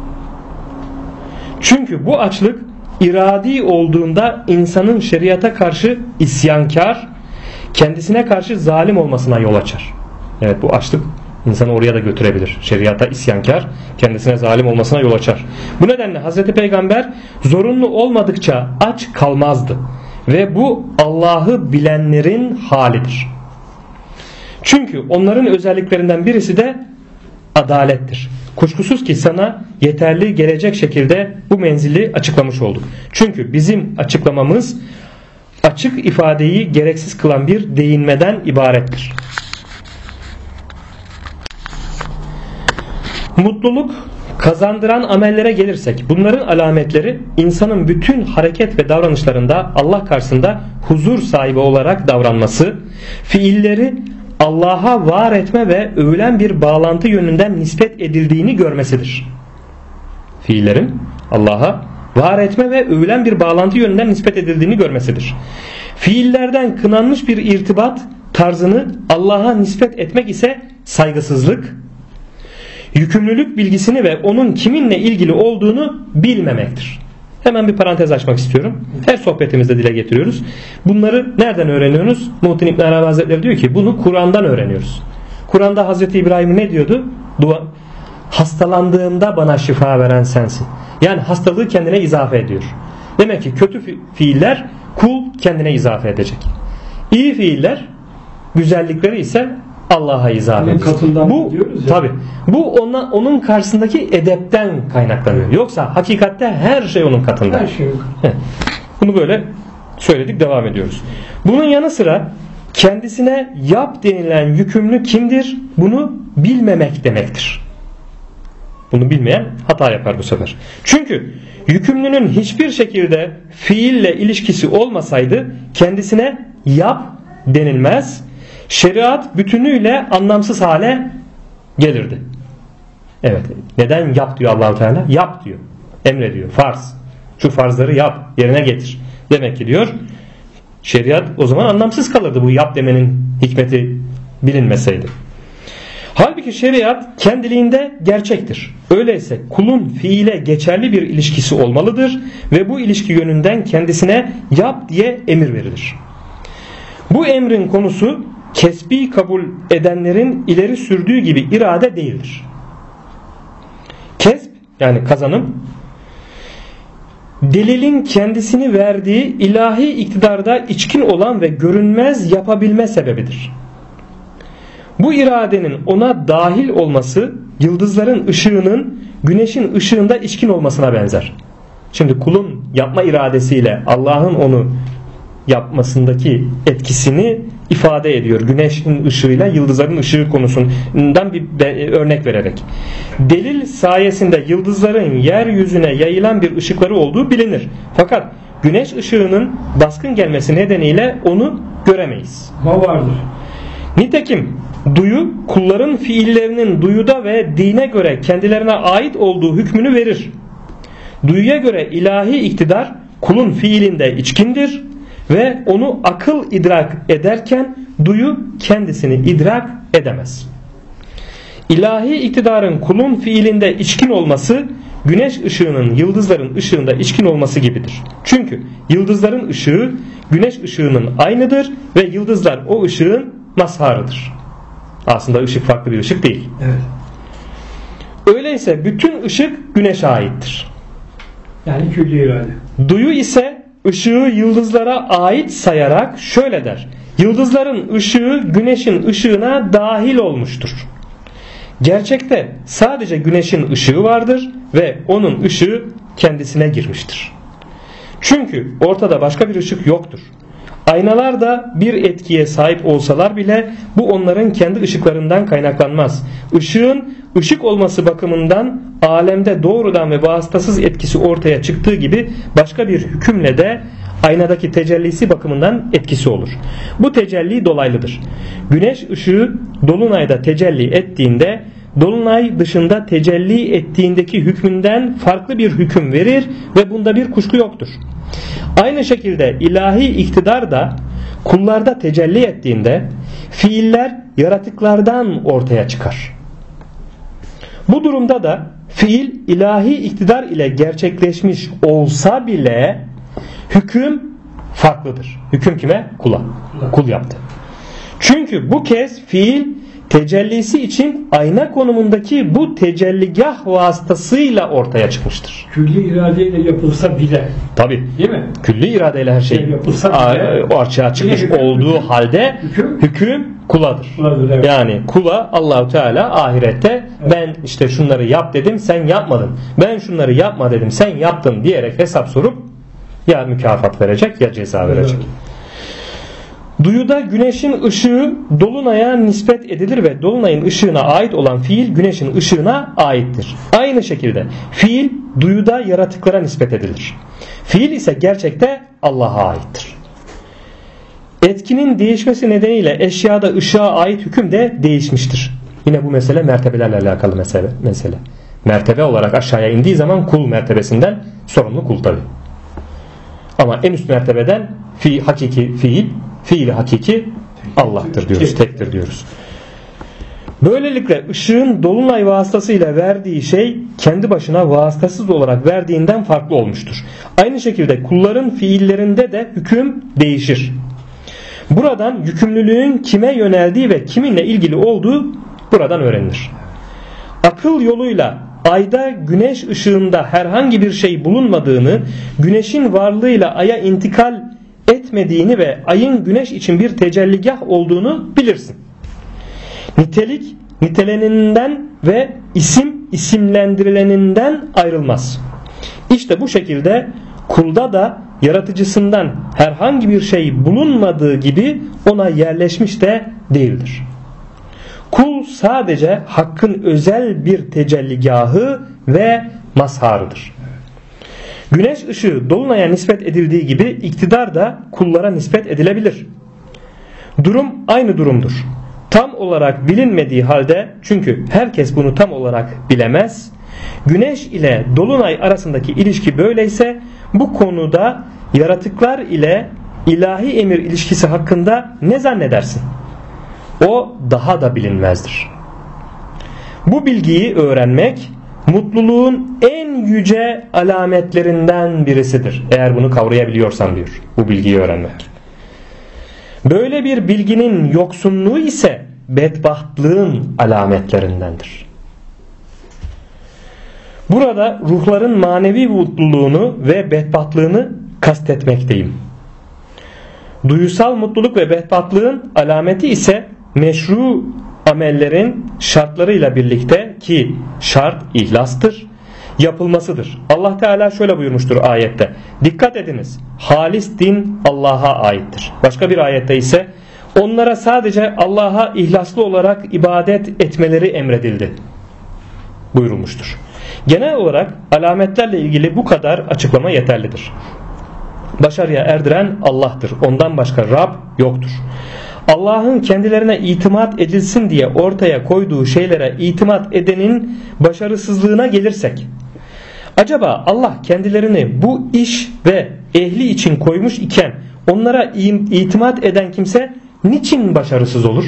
Çünkü bu açlık iradi olduğunda insanın şeriata karşı isyankar, kendisine karşı zalim olmasına yol açar. Evet, bu açlık insanı oraya da götürebilir. Şeriata isyankar, kendisine zalim olmasına yol açar. Bu nedenle Hz. Peygamber zorunlu olmadıkça aç kalmazdı. Ve bu Allah'ı bilenlerin halidir. Çünkü onların özelliklerinden birisi de adalettir. Kuşkusuz ki sana yeterli gelecek şekilde bu menzili açıklamış olduk. Çünkü bizim açıklamamız açık ifadeyi gereksiz kılan bir değinmeden ibarettir. Mutluluk Kazandıran amellere gelirsek, bunların alametleri insanın bütün hareket ve davranışlarında Allah karşısında huzur sahibi olarak davranması, fiilleri Allah'a var etme ve övülen bir bağlantı yönünden nispet edildiğini görmesidir. Fiillerin Allah'a var etme ve övülen bir bağlantı yönünden nispet edildiğini görmesidir. Fiillerden kınanmış bir irtibat tarzını Allah'a nispet etmek ise saygısızlık, yükümlülük bilgisini ve onun kiminle ilgili olduğunu bilmemektir. Hemen bir parantez açmak istiyorum. Her sohbetimizde dile getiriyoruz. Bunları nereden öğreniyoruz? Muhittin İbn Arabi Hazretleri diyor ki bunu Kur'an'dan öğreniyoruz. Kur'an'da Hazreti İbrahim ne diyordu? Hastalandığımda bana şifa veren sensin. Yani hastalığı kendine izafe ediyor. Demek ki kötü fiiller kul kendine izafe edecek. İyi fiiller, güzellikleri ise Allah'a izafe ediyor. Bu tabi. Bu onun karşısındaki edepten kaynaklanıyor. Yoksa hakikatte her şey onun katında. Her şey. Bunu böyle söyledik, devam ediyoruz. Bunun yanı sıra kendisine yap denilen yükümlü kimdir? Bunu bilmemek demektir. Bunu bilmeyen hata yapar bu sefer. Çünkü yükümlünün hiçbir şekilde fiille ilişkisi olmasaydı kendisine yap denilmez. Şeriat bütünüyle anlamsız hale gelirdi. Evet. Neden yap diyor Allah-u Teala? Yap diyor. Emrediyor. Farz. Şu farzları yap. Yerine getir. Demek ki diyor şeriat o zaman anlamsız kalırdı bu yap demenin hikmeti bilinmeseydi. Halbuki şeriat kendiliğinde gerçektir. Öyleyse kulun fiile geçerli bir ilişkisi olmalıdır ve bu ilişki yönünden kendisine yap diye emir verilir. Bu emrin konusu kesbi kabul edenlerin ileri sürdüğü gibi irade değildir. Kesb yani kazanım delilin kendisini verdiği ilahi iktidarda içkin olan ve görünmez yapabilme sebebidir. Bu iradenin ona dahil olması yıldızların ışığının güneşin ışığında içkin olmasına benzer. Şimdi kulun yapma iradesiyle Allah'ın onu yapmasındaki etkisini ifade ediyor. Güneşin ışığıyla yıldızların ışığı konusundan bir örnek vererek. Delil sayesinde yıldızların yeryüzüne yayılan bir ışıkları olduğu bilinir. Fakat güneş ışığının baskın gelmesi nedeniyle onu göremeyiz. Ama vardır. Nitekim duyu kulların fiillerinin duyuda ve dine göre kendilerine ait olduğu hükmünü verir. Duyuya göre ilahi iktidar kulun fiilinde içkindir ve onu akıl idrak ederken duyu kendisini idrak edemez. İlahi iktidarın kulun fiilinde içkin olması güneş ışığının yıldızların ışığında içkin olması gibidir. Çünkü yıldızların ışığı güneş ışığının aynıdır ve yıldızlar o ışığın mazharıdır. Aslında ışık farklı bir ışık değil. Evet. Öyleyse bütün ışık güneşe aittir. Yani külli irade. Duyu ise ışığı yıldızlara ait sayarak şöyle der. Yıldızların ışığı güneşin ışığına dahil olmuştur. Gerçekte sadece güneşin ışığı vardır ve onun ışığı kendisine girmiştir. Çünkü ortada başka bir ışık yoktur. Aynalar da bir etkiye sahip olsalar bile bu onların kendi ışıklarından kaynaklanmaz. Işığın ışık olması bakımından alemde doğrudan ve vasıtasız etkisi ortaya çıktığı gibi başka bir hükümle de aynadaki tecellisi bakımından etkisi olur. Bu tecelli dolaylıdır. Güneş ışığı dolunayda tecelli ettiğinde dolunay dışında tecelli ettiğindeki hükmünden farklı bir hüküm verir ve bunda bir kuşku yoktur. Aynı şekilde ilahi iktidar da kullarda tecelli ettiğinde fiiller yaratıklardan ortaya çıkar. Bu durumda da fiil ilahi iktidar ile gerçekleşmiş olsa bile hüküm farklıdır. Hüküm kime? Kula. Kul yaptı. Çünkü bu kez fiil tecellisi için ayna konumundaki bu tecelligah vasıtasıyla ortaya çıkmıştır. Külli iradeyle yapılsa bile. Tabi. Değil mi? Külli iradeyle her şey yapılsa bile, o açığa çıkmış olduğu halde hüküm kuladır. Evet. Yani kula Allahu Teala ahirette ben işte şunları yap dedim sen yapmadın. Ben şunları yapma dedim sen yaptın diyerek hesap sorup ya mükafat verecek ya ceza verecek. Duyuda güneşin ışığı dolunaya nispet edilir ve dolunayın ışığına ait olan fiil güneşin ışığına aittir. Aynı şekilde fiil duyuda yaratıklara nispet edilir. Fiil ise gerçekte Allah'a aittir. Etkinin değişmesi nedeniyle eşyada ışığa ait hüküm de değişmiştir. Yine bu mesele mertebelerle alakalı mesele. Mertebe olarak aşağıya indiği zaman kul mertebesinden sorumlu kul tabi. Ama en üst mertebeden hakiki fiili hakiki Allah'tır diyoruz, tektir diyoruz. Böylelikle ışığın dolunay vasıtasıyla verdiği şey kendi başına vasıtasız olarak verdiğinden farklı olmuştur. Aynı şekilde kulların fiillerinde de hüküm değişir. Buradan yükümlülüğün kime yöneldiği ve kiminle ilgili olduğu buradan öğrenilir. Akıl yoluyla ayda güneş ışığında herhangi bir şey bulunmadığını, güneşin varlığıyla aya intikal etmediğini ve ayın güneş için bir tecelligah olduğunu bilirsin. Nitelik niteleneninden ve isim isimlendirileninden ayrılmaz. İşte bu şekilde kulda da yaratıcısından herhangi bir şey bulunmadığı gibi ona yerleşmiş de değildir. Kul sadece Hakk'ın özel bir tecelligahı ve mazharıdır. Güneş ışığı dolunaya nispet edildiği gibi iktidar da kullara nispet edilebilir. Durum aynı durumdur. Tam olarak bilinmediği halde, çünkü herkes bunu tam olarak bilemez, güneş ile dolunay arasındaki ilişki böyleyse bu konuda yaratıklar ile ilahi emir ilişkisi hakkında ne zannedersin? O daha da bilinmezdir. Bu bilgiyi öğrenmek mutluluğun en yüce alametlerinden birisidir. Eğer bunu kavrayabiliyorsan diyor, bu bilgiyi öğrenmek. Böyle bir bilginin yoksunluğu ise bedbahtlığın alametlerindendir. Burada ruhların manevi mutluluğunu ve bedbahtlığını kastetmekteyim. Duyusal mutluluk ve bedbahtlığın alameti ise meşru amellerin şartlarıyla birlikte, ki şart ihlastır, yapılmasıdır. Allah Teala şöyle buyurmuştur ayette: dikkat ediniz, halis din Allah'a aittir. Başka bir ayette ise onlara sadece Allah'a ihlaslı olarak ibadet etmeleri emredildi buyurulmuştur. Genel olarak alametlerle ilgili bu kadar açıklama yeterlidir. Başarıya erdiren Allah'tır. Ondan başka Rab yoktur. Allah'ın kendilerine itimat edilsin diye ortaya koyduğu şeylere itimat edenin başarısızlığına gelirsek, acaba Allah kendilerini bu iş ve ehli için koymuş iken onlara itimat eden kimse niçin başarısız olur?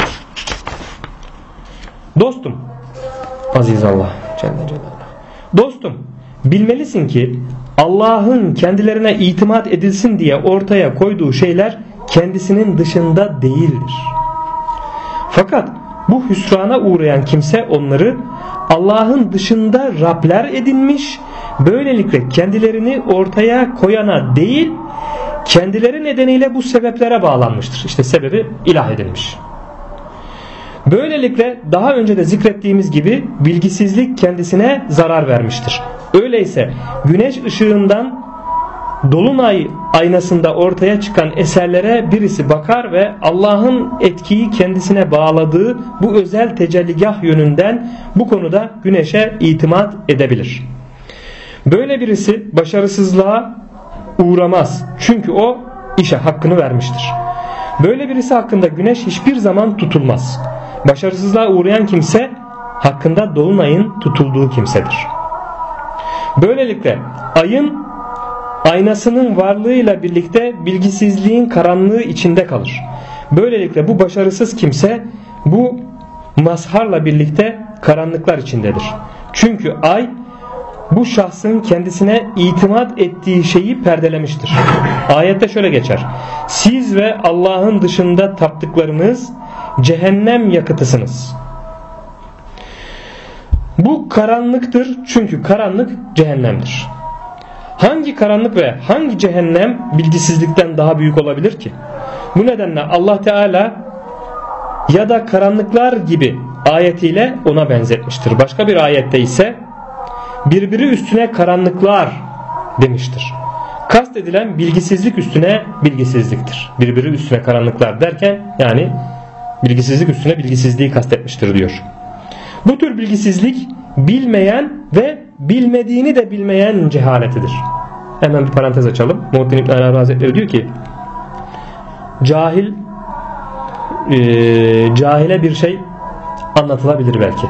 Dostum, aziz Allah Celle Celaluhu, dostum, bilmelisin ki Allah'ın kendilerine itimat edilsin diye ortaya koyduğu şeyler kendisinin dışında değildir. Fakat bu hüsrana uğrayan kimse onları Allah'ın dışında Rabler edinmiş, böylelikle kendilerini ortaya koyana değil, kendileri nedeniyle bu sebeplere bağlanmıştır. İşte sebebi ilah edilmiş. Böylelikle daha önce de zikrettiğimiz gibi bilgisizlik kendisine zarar vermiştir. Öyleyse güneş ışığından dolunay aynasında ortaya çıkan eserlere birisi bakar ve Allah'ın etkiyi kendisine bağladığı bu özel tecelligah yönünden bu konuda güneşe itimat edebilir. Böyle birisi başarısızlığa uğramaz. Çünkü o işe hakkını vermiştir. Böyle birisi hakkında güneş hiçbir zaman tutulmaz. Başarısızlığa uğrayan kimse hakkında dolunayın tutulduğu kimsedir. Böylelikle ayın aynasının varlığıyla birlikte bilgisizliğin karanlığı içinde kalır. Böylelikle bu başarısız kimse bu mazharla birlikte karanlıklar içindedir. Çünkü ay bu şahsın kendisine itimat ettiği şeyi perdelemiştir. Ayette şöyle geçer: siz ve Allah'ın dışında taptıklarınız cehennem yakıtısınız. Bu karanlıktır, çünkü karanlık cehennemdir. Hangi karanlık ve hangi cehennem bilgisizlikten daha büyük olabilir ki? Bu nedenle Allah Teala ya da karanlıklar gibi ayetiyle ona benzetmiştir. Başka bir ayette ise birbiri üstüne karanlıklar demiştir. Kastedilen bilgisizlik üstüne bilgisizliktir. Birbiri üstüne karanlıklar derken yani bilgisizlik üstüne bilgisizliği kastetmiştir diyor. Bu tür bilgisizlik bilmeyen ve bilmediğini de bilmeyen cehaletidir. Hemen bir parantez açalım. Muhittin İbn Arabi Hazretleri diyor ki cahile bir şey anlatılabilir belki.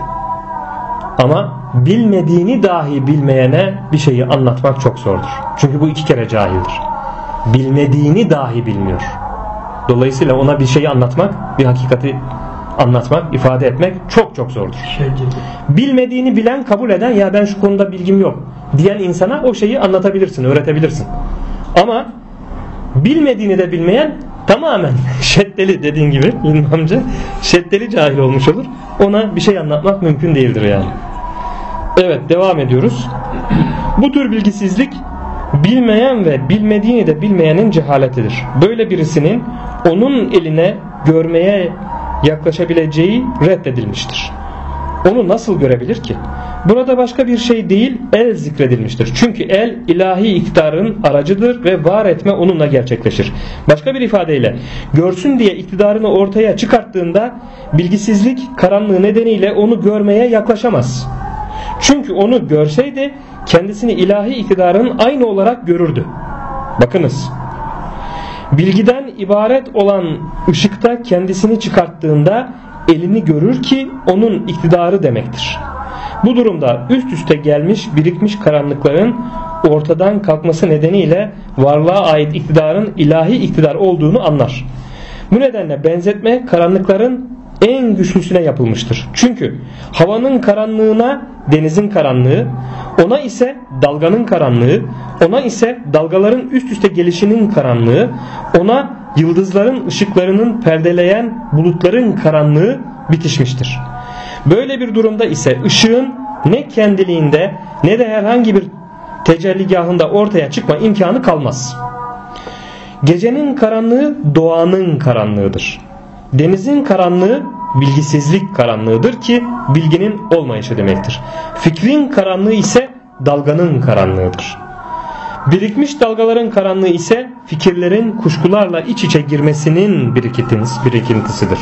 Ama bilmediğini dahi bilmeyene bir şeyi anlatmak çok zordur. Çünkü bu iki kere cahildir. Bilmediğini dahi bilmiyor. Dolayısıyla ona bir şeyi anlatmak, bir hakikati anlatmak, ifade etmek çok çok zordur. Bilmediğini bilen, kabul eden, ya ben şu konuda bilgim yok diyen insana o şeyi anlatabilirsin, öğretebilirsin. Ama bilmediğini de bilmeyen tamamen şeddeli, dediğin gibi İlmi amca, şeddeli cahil olmuş olur. Ona bir şey anlatmak mümkün değildir yani. Evet, devam ediyoruz. Bu tür bilgisizlik bilmeyen ve bilmediğini de bilmeyenin cehaletidir. Böyle birisinin onun eline görmeye yaklaşabileceği reddedilmiştir. Onu nasıl görebilir ki? Burada başka bir şey değil, el zikredilmiştir. Çünkü el ilahi iktidarın aracıdır ve var etme onunla gerçekleşir. Başka bir ifadeyle görsün diye iktidarını ortaya çıkarttığında bilgisizlik karanlığı nedeniyle onu görmeye yaklaşamaz. Çünkü onu görseydi kendisini ilahi iktidarın aynı olarak görürdü. Bakınız. Bilgiden ibaret olan ışıkta kendisini çıkarttığında elini görür ki onun iktidarı demektir. Bu durumda üst üste gelmiş, birikmiş karanlıkların ortadan kalkması nedeniyle varlığa ait iktidarın ilahi iktidar olduğunu anlar. Bu nedenle benzetme karanlıkların en güçlüsüne yapılmıştır. Çünkü havanın karanlığına denizin karanlığı, ona ise dalganın karanlığı, ona ise dalgaların üst üste gelişinin karanlığı, ona yıldızların ışıklarının perdeleyen bulutların karanlığı bitişmiştir. Böyle bir durumda ise ışığın ne kendiliğinde ne de herhangi bir tecelligahında ortaya çıkma imkanı kalmaz. Gecenin karanlığı doğanın karanlığıdır. Denizin karanlığı bilgisizlik karanlığıdır ki bilginin olmayışı demektir. Fikrin karanlığı ise dalganın karanlığıdır. Birikmiş dalgaların karanlığı ise fikirlerin kuşkularla iç içe girmesinin birikintisidir.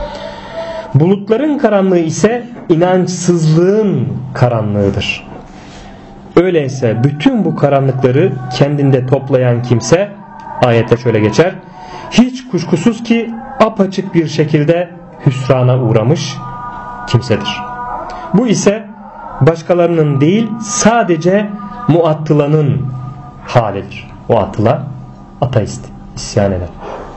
Bulutların karanlığı ise inançsızlığın karanlığıdır. Öyleyse bütün bu karanlıkları kendinde toplayan kimse, ayette şöyle geçer, hiç kuşkusuz ki apaçık bir şekilde hüsrana uğramış kimsedir. Bu ise başkalarının değil sadece muattılanın halidir. Muattıla ateist, isyan eden.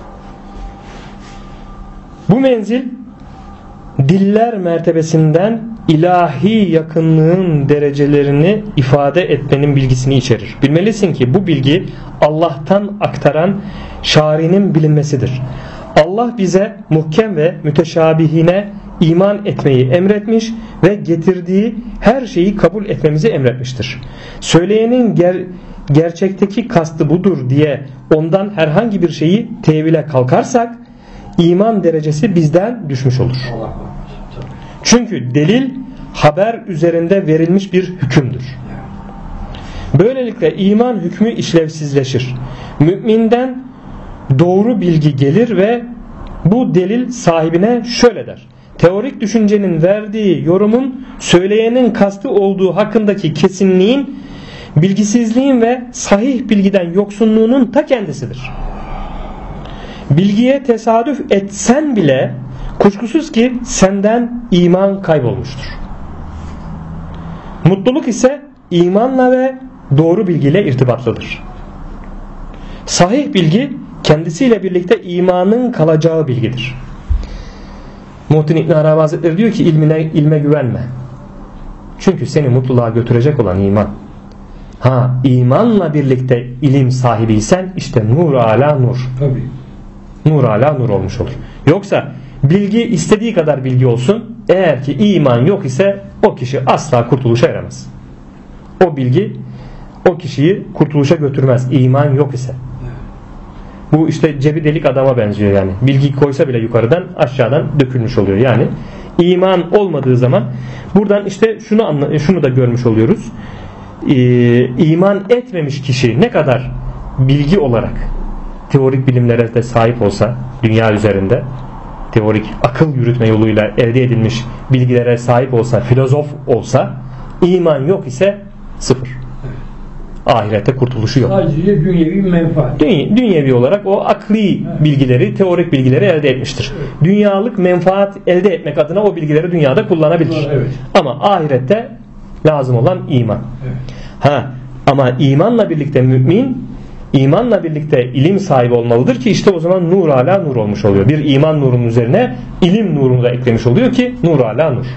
Bu menzil diller mertebesinden ilahi yakınlığın derecelerini ifade etmenin bilgisini içerir. Bilmelisin ki bu bilgi Allah'tan aktaran şarinin bilinmesidir. Allah bize muhkem ve müteşabihine iman etmeyi emretmiş ve getirdiği her şeyi kabul etmemizi emretmiştir. Söyleyenin gerçekteki kastı budur diye ondan herhangi bir şeyi tevile kalkarsak iman derecesi bizden düşmüş olur. Çünkü delil haber üzerinde verilmiş bir hükümdür. Böylelikle iman hükmü işlevsizleşir. Müminden doğru bilgi gelir ve bu delil sahibine şöyle der. Teorik düşüncenin verdiği yorumun söyleyenin kastı olduğu hakkındaki kesinliğin, bilgisizliğin ve sahih bilgiden yoksunluğunun ta kendisidir. Bilgiye tesadüf etsen bile kuşkusuz ki senden iman kaybolmuştur. Mutluluk ise imanla ve doğru bilgiyle irtibatlıdır. Sahih bilgi kendisiyle birlikte imanın kalacağı bilgidir. Muhittin İbn Arabi Hazretleri diyor ki ilme güvenme. Çünkü seni mutluluğa götürecek olan iman. İmanla birlikte ilim sahibiysen işte nur ala nur. Tabii. Nur ala nur olmuş olur. Yoksa bilgi istediği kadar bilgi olsun, eğer ki iman yok ise o kişi asla kurtuluşa eremez. O bilgi o kişiyi kurtuluşa götürmez, iman yok ise. Bu işte cebi delik adama benziyor yani. Bilgi koysa bile yukarıdan aşağıdan dökülmüş oluyor. Yani iman olmadığı zaman buradan işte şunu da görmüş oluyoruz. İman etmemiş kişi ne kadar bilgi olarak teorik bilimlere de sahip olsa, dünya üzerinde teorik akıl yürütme yoluyla elde edilmiş bilgilere sahip olsa, filozof olsa, iman yok ise sıfır. Ahirette kurtuluşu yok. Sadece dünyevi menfaat. Dünyevi olarak o akli bilgileri, teorik bilgileri elde etmiştir. Dünyalık menfaat elde etmek adına o bilgileri dünyada kullanabilir. Evet. Ama ahirette lazım olan iman. Evet. Ama imanla birlikte mümin, imanla birlikte ilim sahibi olmalıdır ki işte o zaman nur ala nur olmuş oluyor. Bir iman nurunun üzerine ilim nurunu da eklemiş oluyor ki nur ala nur.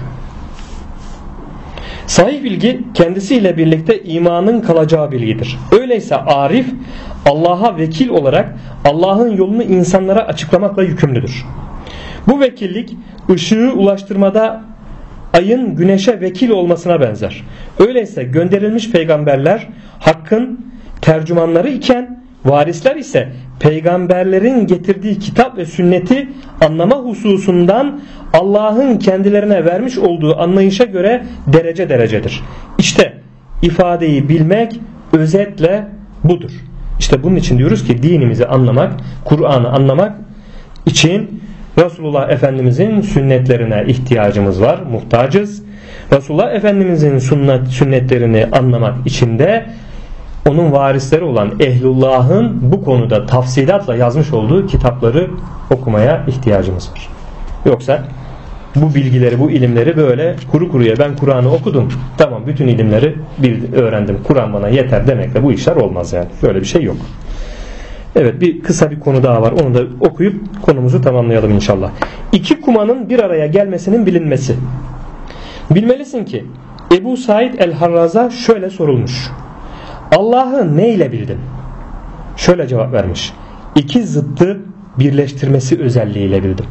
Sahih bilgi kendisiyle birlikte imanın kalacağı bilgidir. Öyleyse arif Allah'a vekil olarak Allah'ın yolunu insanlara açıklamakla yükümlüdür. Bu vekillik ışığı ulaştırmada ayın güneşe vekil olmasına benzer. Öyleyse gönderilmiş peygamberler Hakk'ın tercümanları iken varisler ise peygamberlerin getirdiği kitap ve sünneti anlama hususundan Allah'ın kendilerine vermiş olduğu anlayışa göre derece derecedir. İşte ifadeyi bilmek özetle budur. İşte bunun için diyoruz ki dinimizi anlamak, Kur'an'ı anlamak için Resulullah Efendimizin sünnetlerine ihtiyacımız var, muhtacız. Resulullah Efendimizin sünnetlerini anlamak için de onun varisleri olan ehlullah'ın bu konuda tafsilatla yazmış olduğu kitapları okumaya ihtiyacımız var. Yoksa bu bilgileri, bu ilimleri böyle kuru kuruya ben Kur'an'ı okudum, tamam bütün ilimleri öğrendim, Kur'an bana yeter demekle bu işler olmaz yani. Böyle bir şey yok. Evet, kısa bir konu daha var. Onu da okuyup konumuzu tamamlayalım inşallah. İki kumanın bir araya gelmesinin bilinmesi. Bilmelisin ki Ebu Said el-Harraz'a şöyle sorulmuş: Allah'ı neyle bildin? Şöyle cevap vermiş: İki zıttı birleştirmesi özelliğiyle bildim.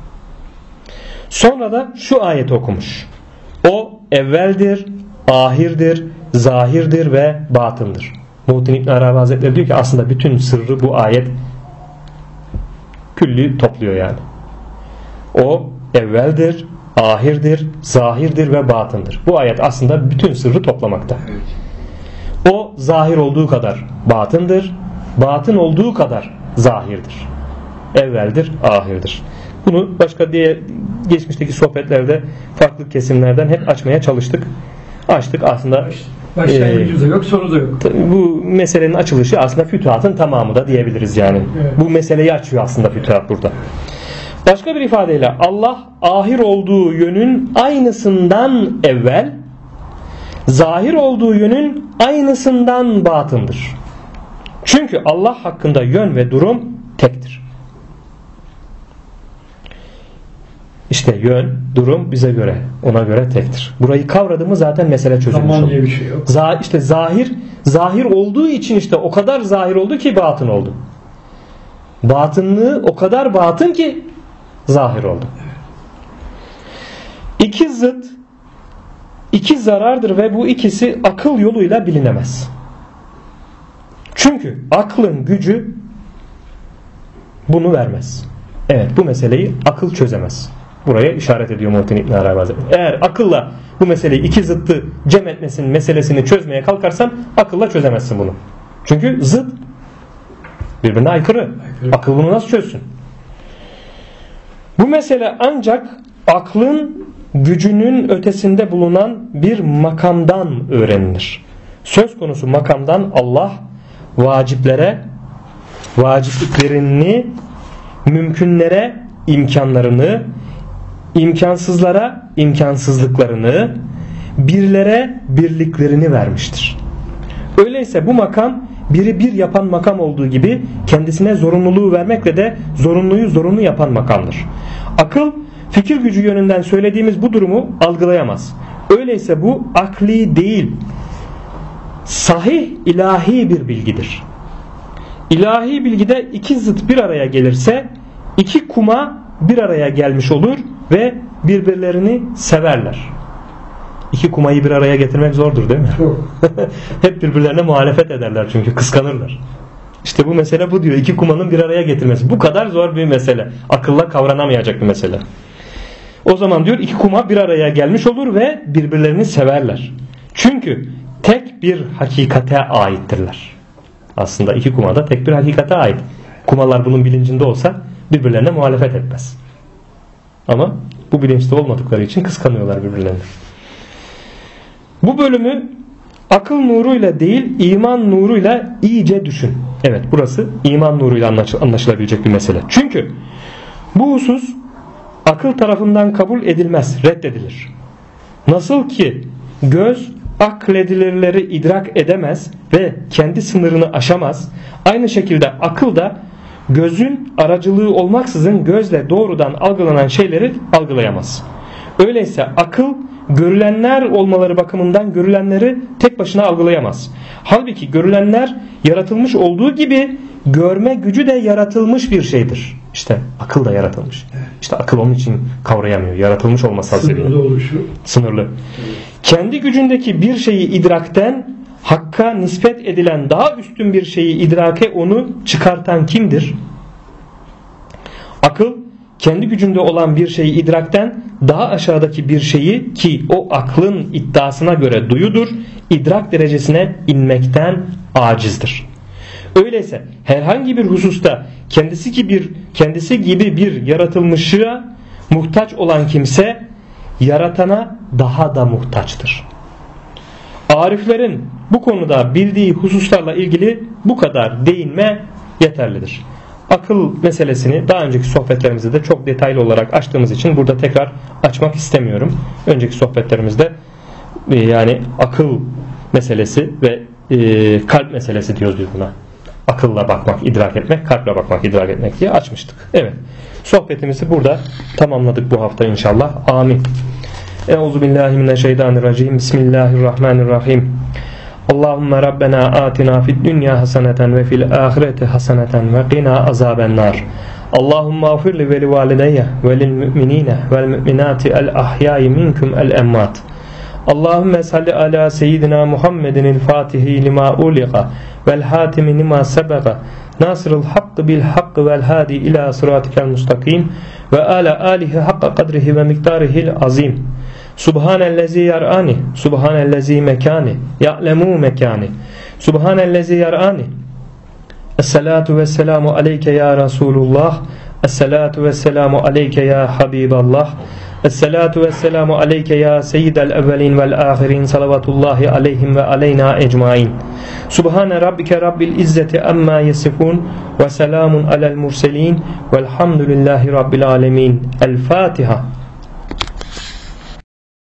Sonra da şu ayeti okumuş: O evveldir, ahirdir, zahirdir ve batındır. Muhittin İbn Arabi Hazretleri diyor ki aslında bütün sırrı bu ayet külli topluyor yani. O evveldir, ahirdir, zahirdir ve batındır. Bu ayet aslında bütün sırrı toplamakta. O zahir olduğu kadar batındır, batın olduğu kadar zahirdir. Evveldir, ahirdir. Bunu başka diye geçmişteki sohbetlerde farklı kesimlerden hep açmaya çalıştık. Açtık aslında. Başlangıcı da yok, sonu da yok. Bu meselenin açılışı aslında fütuhatın tamamı da diyebiliriz yani. Evet. Bu meseleyi açıyor aslında fütuhat burada. Başka bir ifadeyle Allah ahir olduğu yönün aynısından evvel, zahir olduğu yönün aynısından batındır. Çünkü Allah hakkında yön ve durum tektir. İşte yön, durum bize göre, ona göre tektir. Burayı kavradı mı zaten mesele çözülmüş olur. Bir şey yok. İşte zahir olduğu için işte o kadar zahir oldu ki batın oldu. Batınlığı o kadar batın ki zahir oldu. İki zıt, iki zarardır ve bu ikisi akıl yoluyla bilinemez. Çünkü aklın gücü bunu vermez. Evet, bu meseleyi akıl çözemez. Buraya işaret ediyor Muhittin İbn Arabi Hazretleri. Eğer akılla bu meseleyi iki zıttı cem etmesin meselesini çözmeye kalkarsan akılla çözemezsin bunu. Çünkü zıt birbirine aykırı. Akıl bunu nasıl çözsün? Bu mesele ancak aklın gücünün ötesinde bulunan bir makamdan öğrenilir. Söz konusu makamdan Allah vacipliklerini, mümkünlere imkanlarını, imkansızlara imkansızlıklarını, birlere birliklerini vermiştir. Öyleyse bu makam biri bir yapan makam olduğu gibi kendisine zorunluluğu vermekle de zorunluyu zorunlu yapan makamdır. Akıl fikir gücü yönünden söylediğimiz bu durumu algılayamaz. Öyleyse bu akli değil, sahih ilahi bir bilgidir. İlahi bilgide iki zıt bir araya gelirse iki kuma bir araya gelmiş olur ve birbirlerini severler. İki kumayı bir araya getirmek zordur değil mi? Hep birbirlerine muhalefet ederler çünkü kıskanırlar. İşte bu mesele bu diyor. İki kumanın bir araya getirmesi. Bu kadar zor bir mesele. Akılla kavranamayacak bir mesele. O zaman diyor iki kuma bir araya gelmiş olur ve birbirlerini severler. Çünkü tek bir hakikate aittirler. Aslında iki kuma da tek bir hakikate ait. Kumalar bunun bilincinde olsa birbirlerine muhalefet etmez. Ama bu bilinçli olmadıkları için kıskanıyorlar birbirlerini. Bu bölümü akıl nuruyla değil, iman nuruyla iyice düşün. Evet, burası iman nuruyla anlaşılabilecek bir mesele. Çünkü bu husus akıl tarafından kabul edilmez, reddedilir. Nasıl ki göz akledilirleri idrak edemez ve kendi sınırını aşamaz, aynı şekilde akıl da gözün aracılığı olmaksızın gözle doğrudan algılanan şeyleri algılayamaz. Öyleyse akıl görülenler olmaları bakımından görülenleri tek başına algılayamaz. Halbuki görülenler yaratılmış olduğu gibi görme gücü de yaratılmış bir şeydir. İşte akıl da yaratılmış. İşte akıl onun için kavrayamıyor. Yaratılmış olması hasebiyle. Sınırlı. Kendi gücündeki bir şeyi idrakten Hakk'a nispet edilen daha üstün bir şeyi idrake onu çıkartan kimdir? Akıl kendi gücünde olan bir şeyi idrakten daha aşağıdaki bir şeyi, ki o aklın iddiasına göre duyudur, idrak derecesine inmekten acizdir. Öyleyse herhangi bir hususta kendisi gibi bir yaratılmışa muhtaç olan kimse yaratana daha da muhtaçtır. Ariflerin bu konuda bildiği hususlarla ilgili bu kadar değinme yeterlidir. Akıl meselesini daha önceki sohbetlerimizde de çok detaylı olarak açtığımız için burada tekrar açmak istemiyorum. Önceki sohbetlerimizde yani akıl meselesi ve kalp meselesi diyoruz biz buna. Akılla bakmak, idrak etmek, kalple bakmak, idrak etmek diye açmıştık. Evet. Sohbetimizi burada tamamladık bu hafta inşallah. Amin. Euzubillahimineşşeytanirracim. Bismillahirrahmanirrahim. Allahümme Rabbena atina fid dünya haseneten ve fil ahireti haseneten ve qina azabennar. Allahümme afirli ve li valideyye ve lil müminine vel müminati el ahyai minkum el emmat. Allahümme salli ala seyyidina Muhammedin el fatihi lima uliqa vel hatimi lima sebega nasırıl hakkı bil hakkı vel hadi ila sıratikel mustakim ve ala alihi hakka kadrihi ve miktarihil azim. Subhanellezi yar'ani, subhanellezi mekani, ya'lemu mekani, subhanellezi yar'ani. Esselatu vesselamu aleyke ya Resulullah, esselatu vesselamu aleyke ya Habiballah, esselatu vesselamu aleyke ya seyyidel evvelin vel ahirin, salavatullahi aleyhim ve aleyna ecmain. Subhane rabbike rabbil izzeti amma yesifun ve selamun alel murselin velhamdülillahi rabbil alemin. El Fatiha.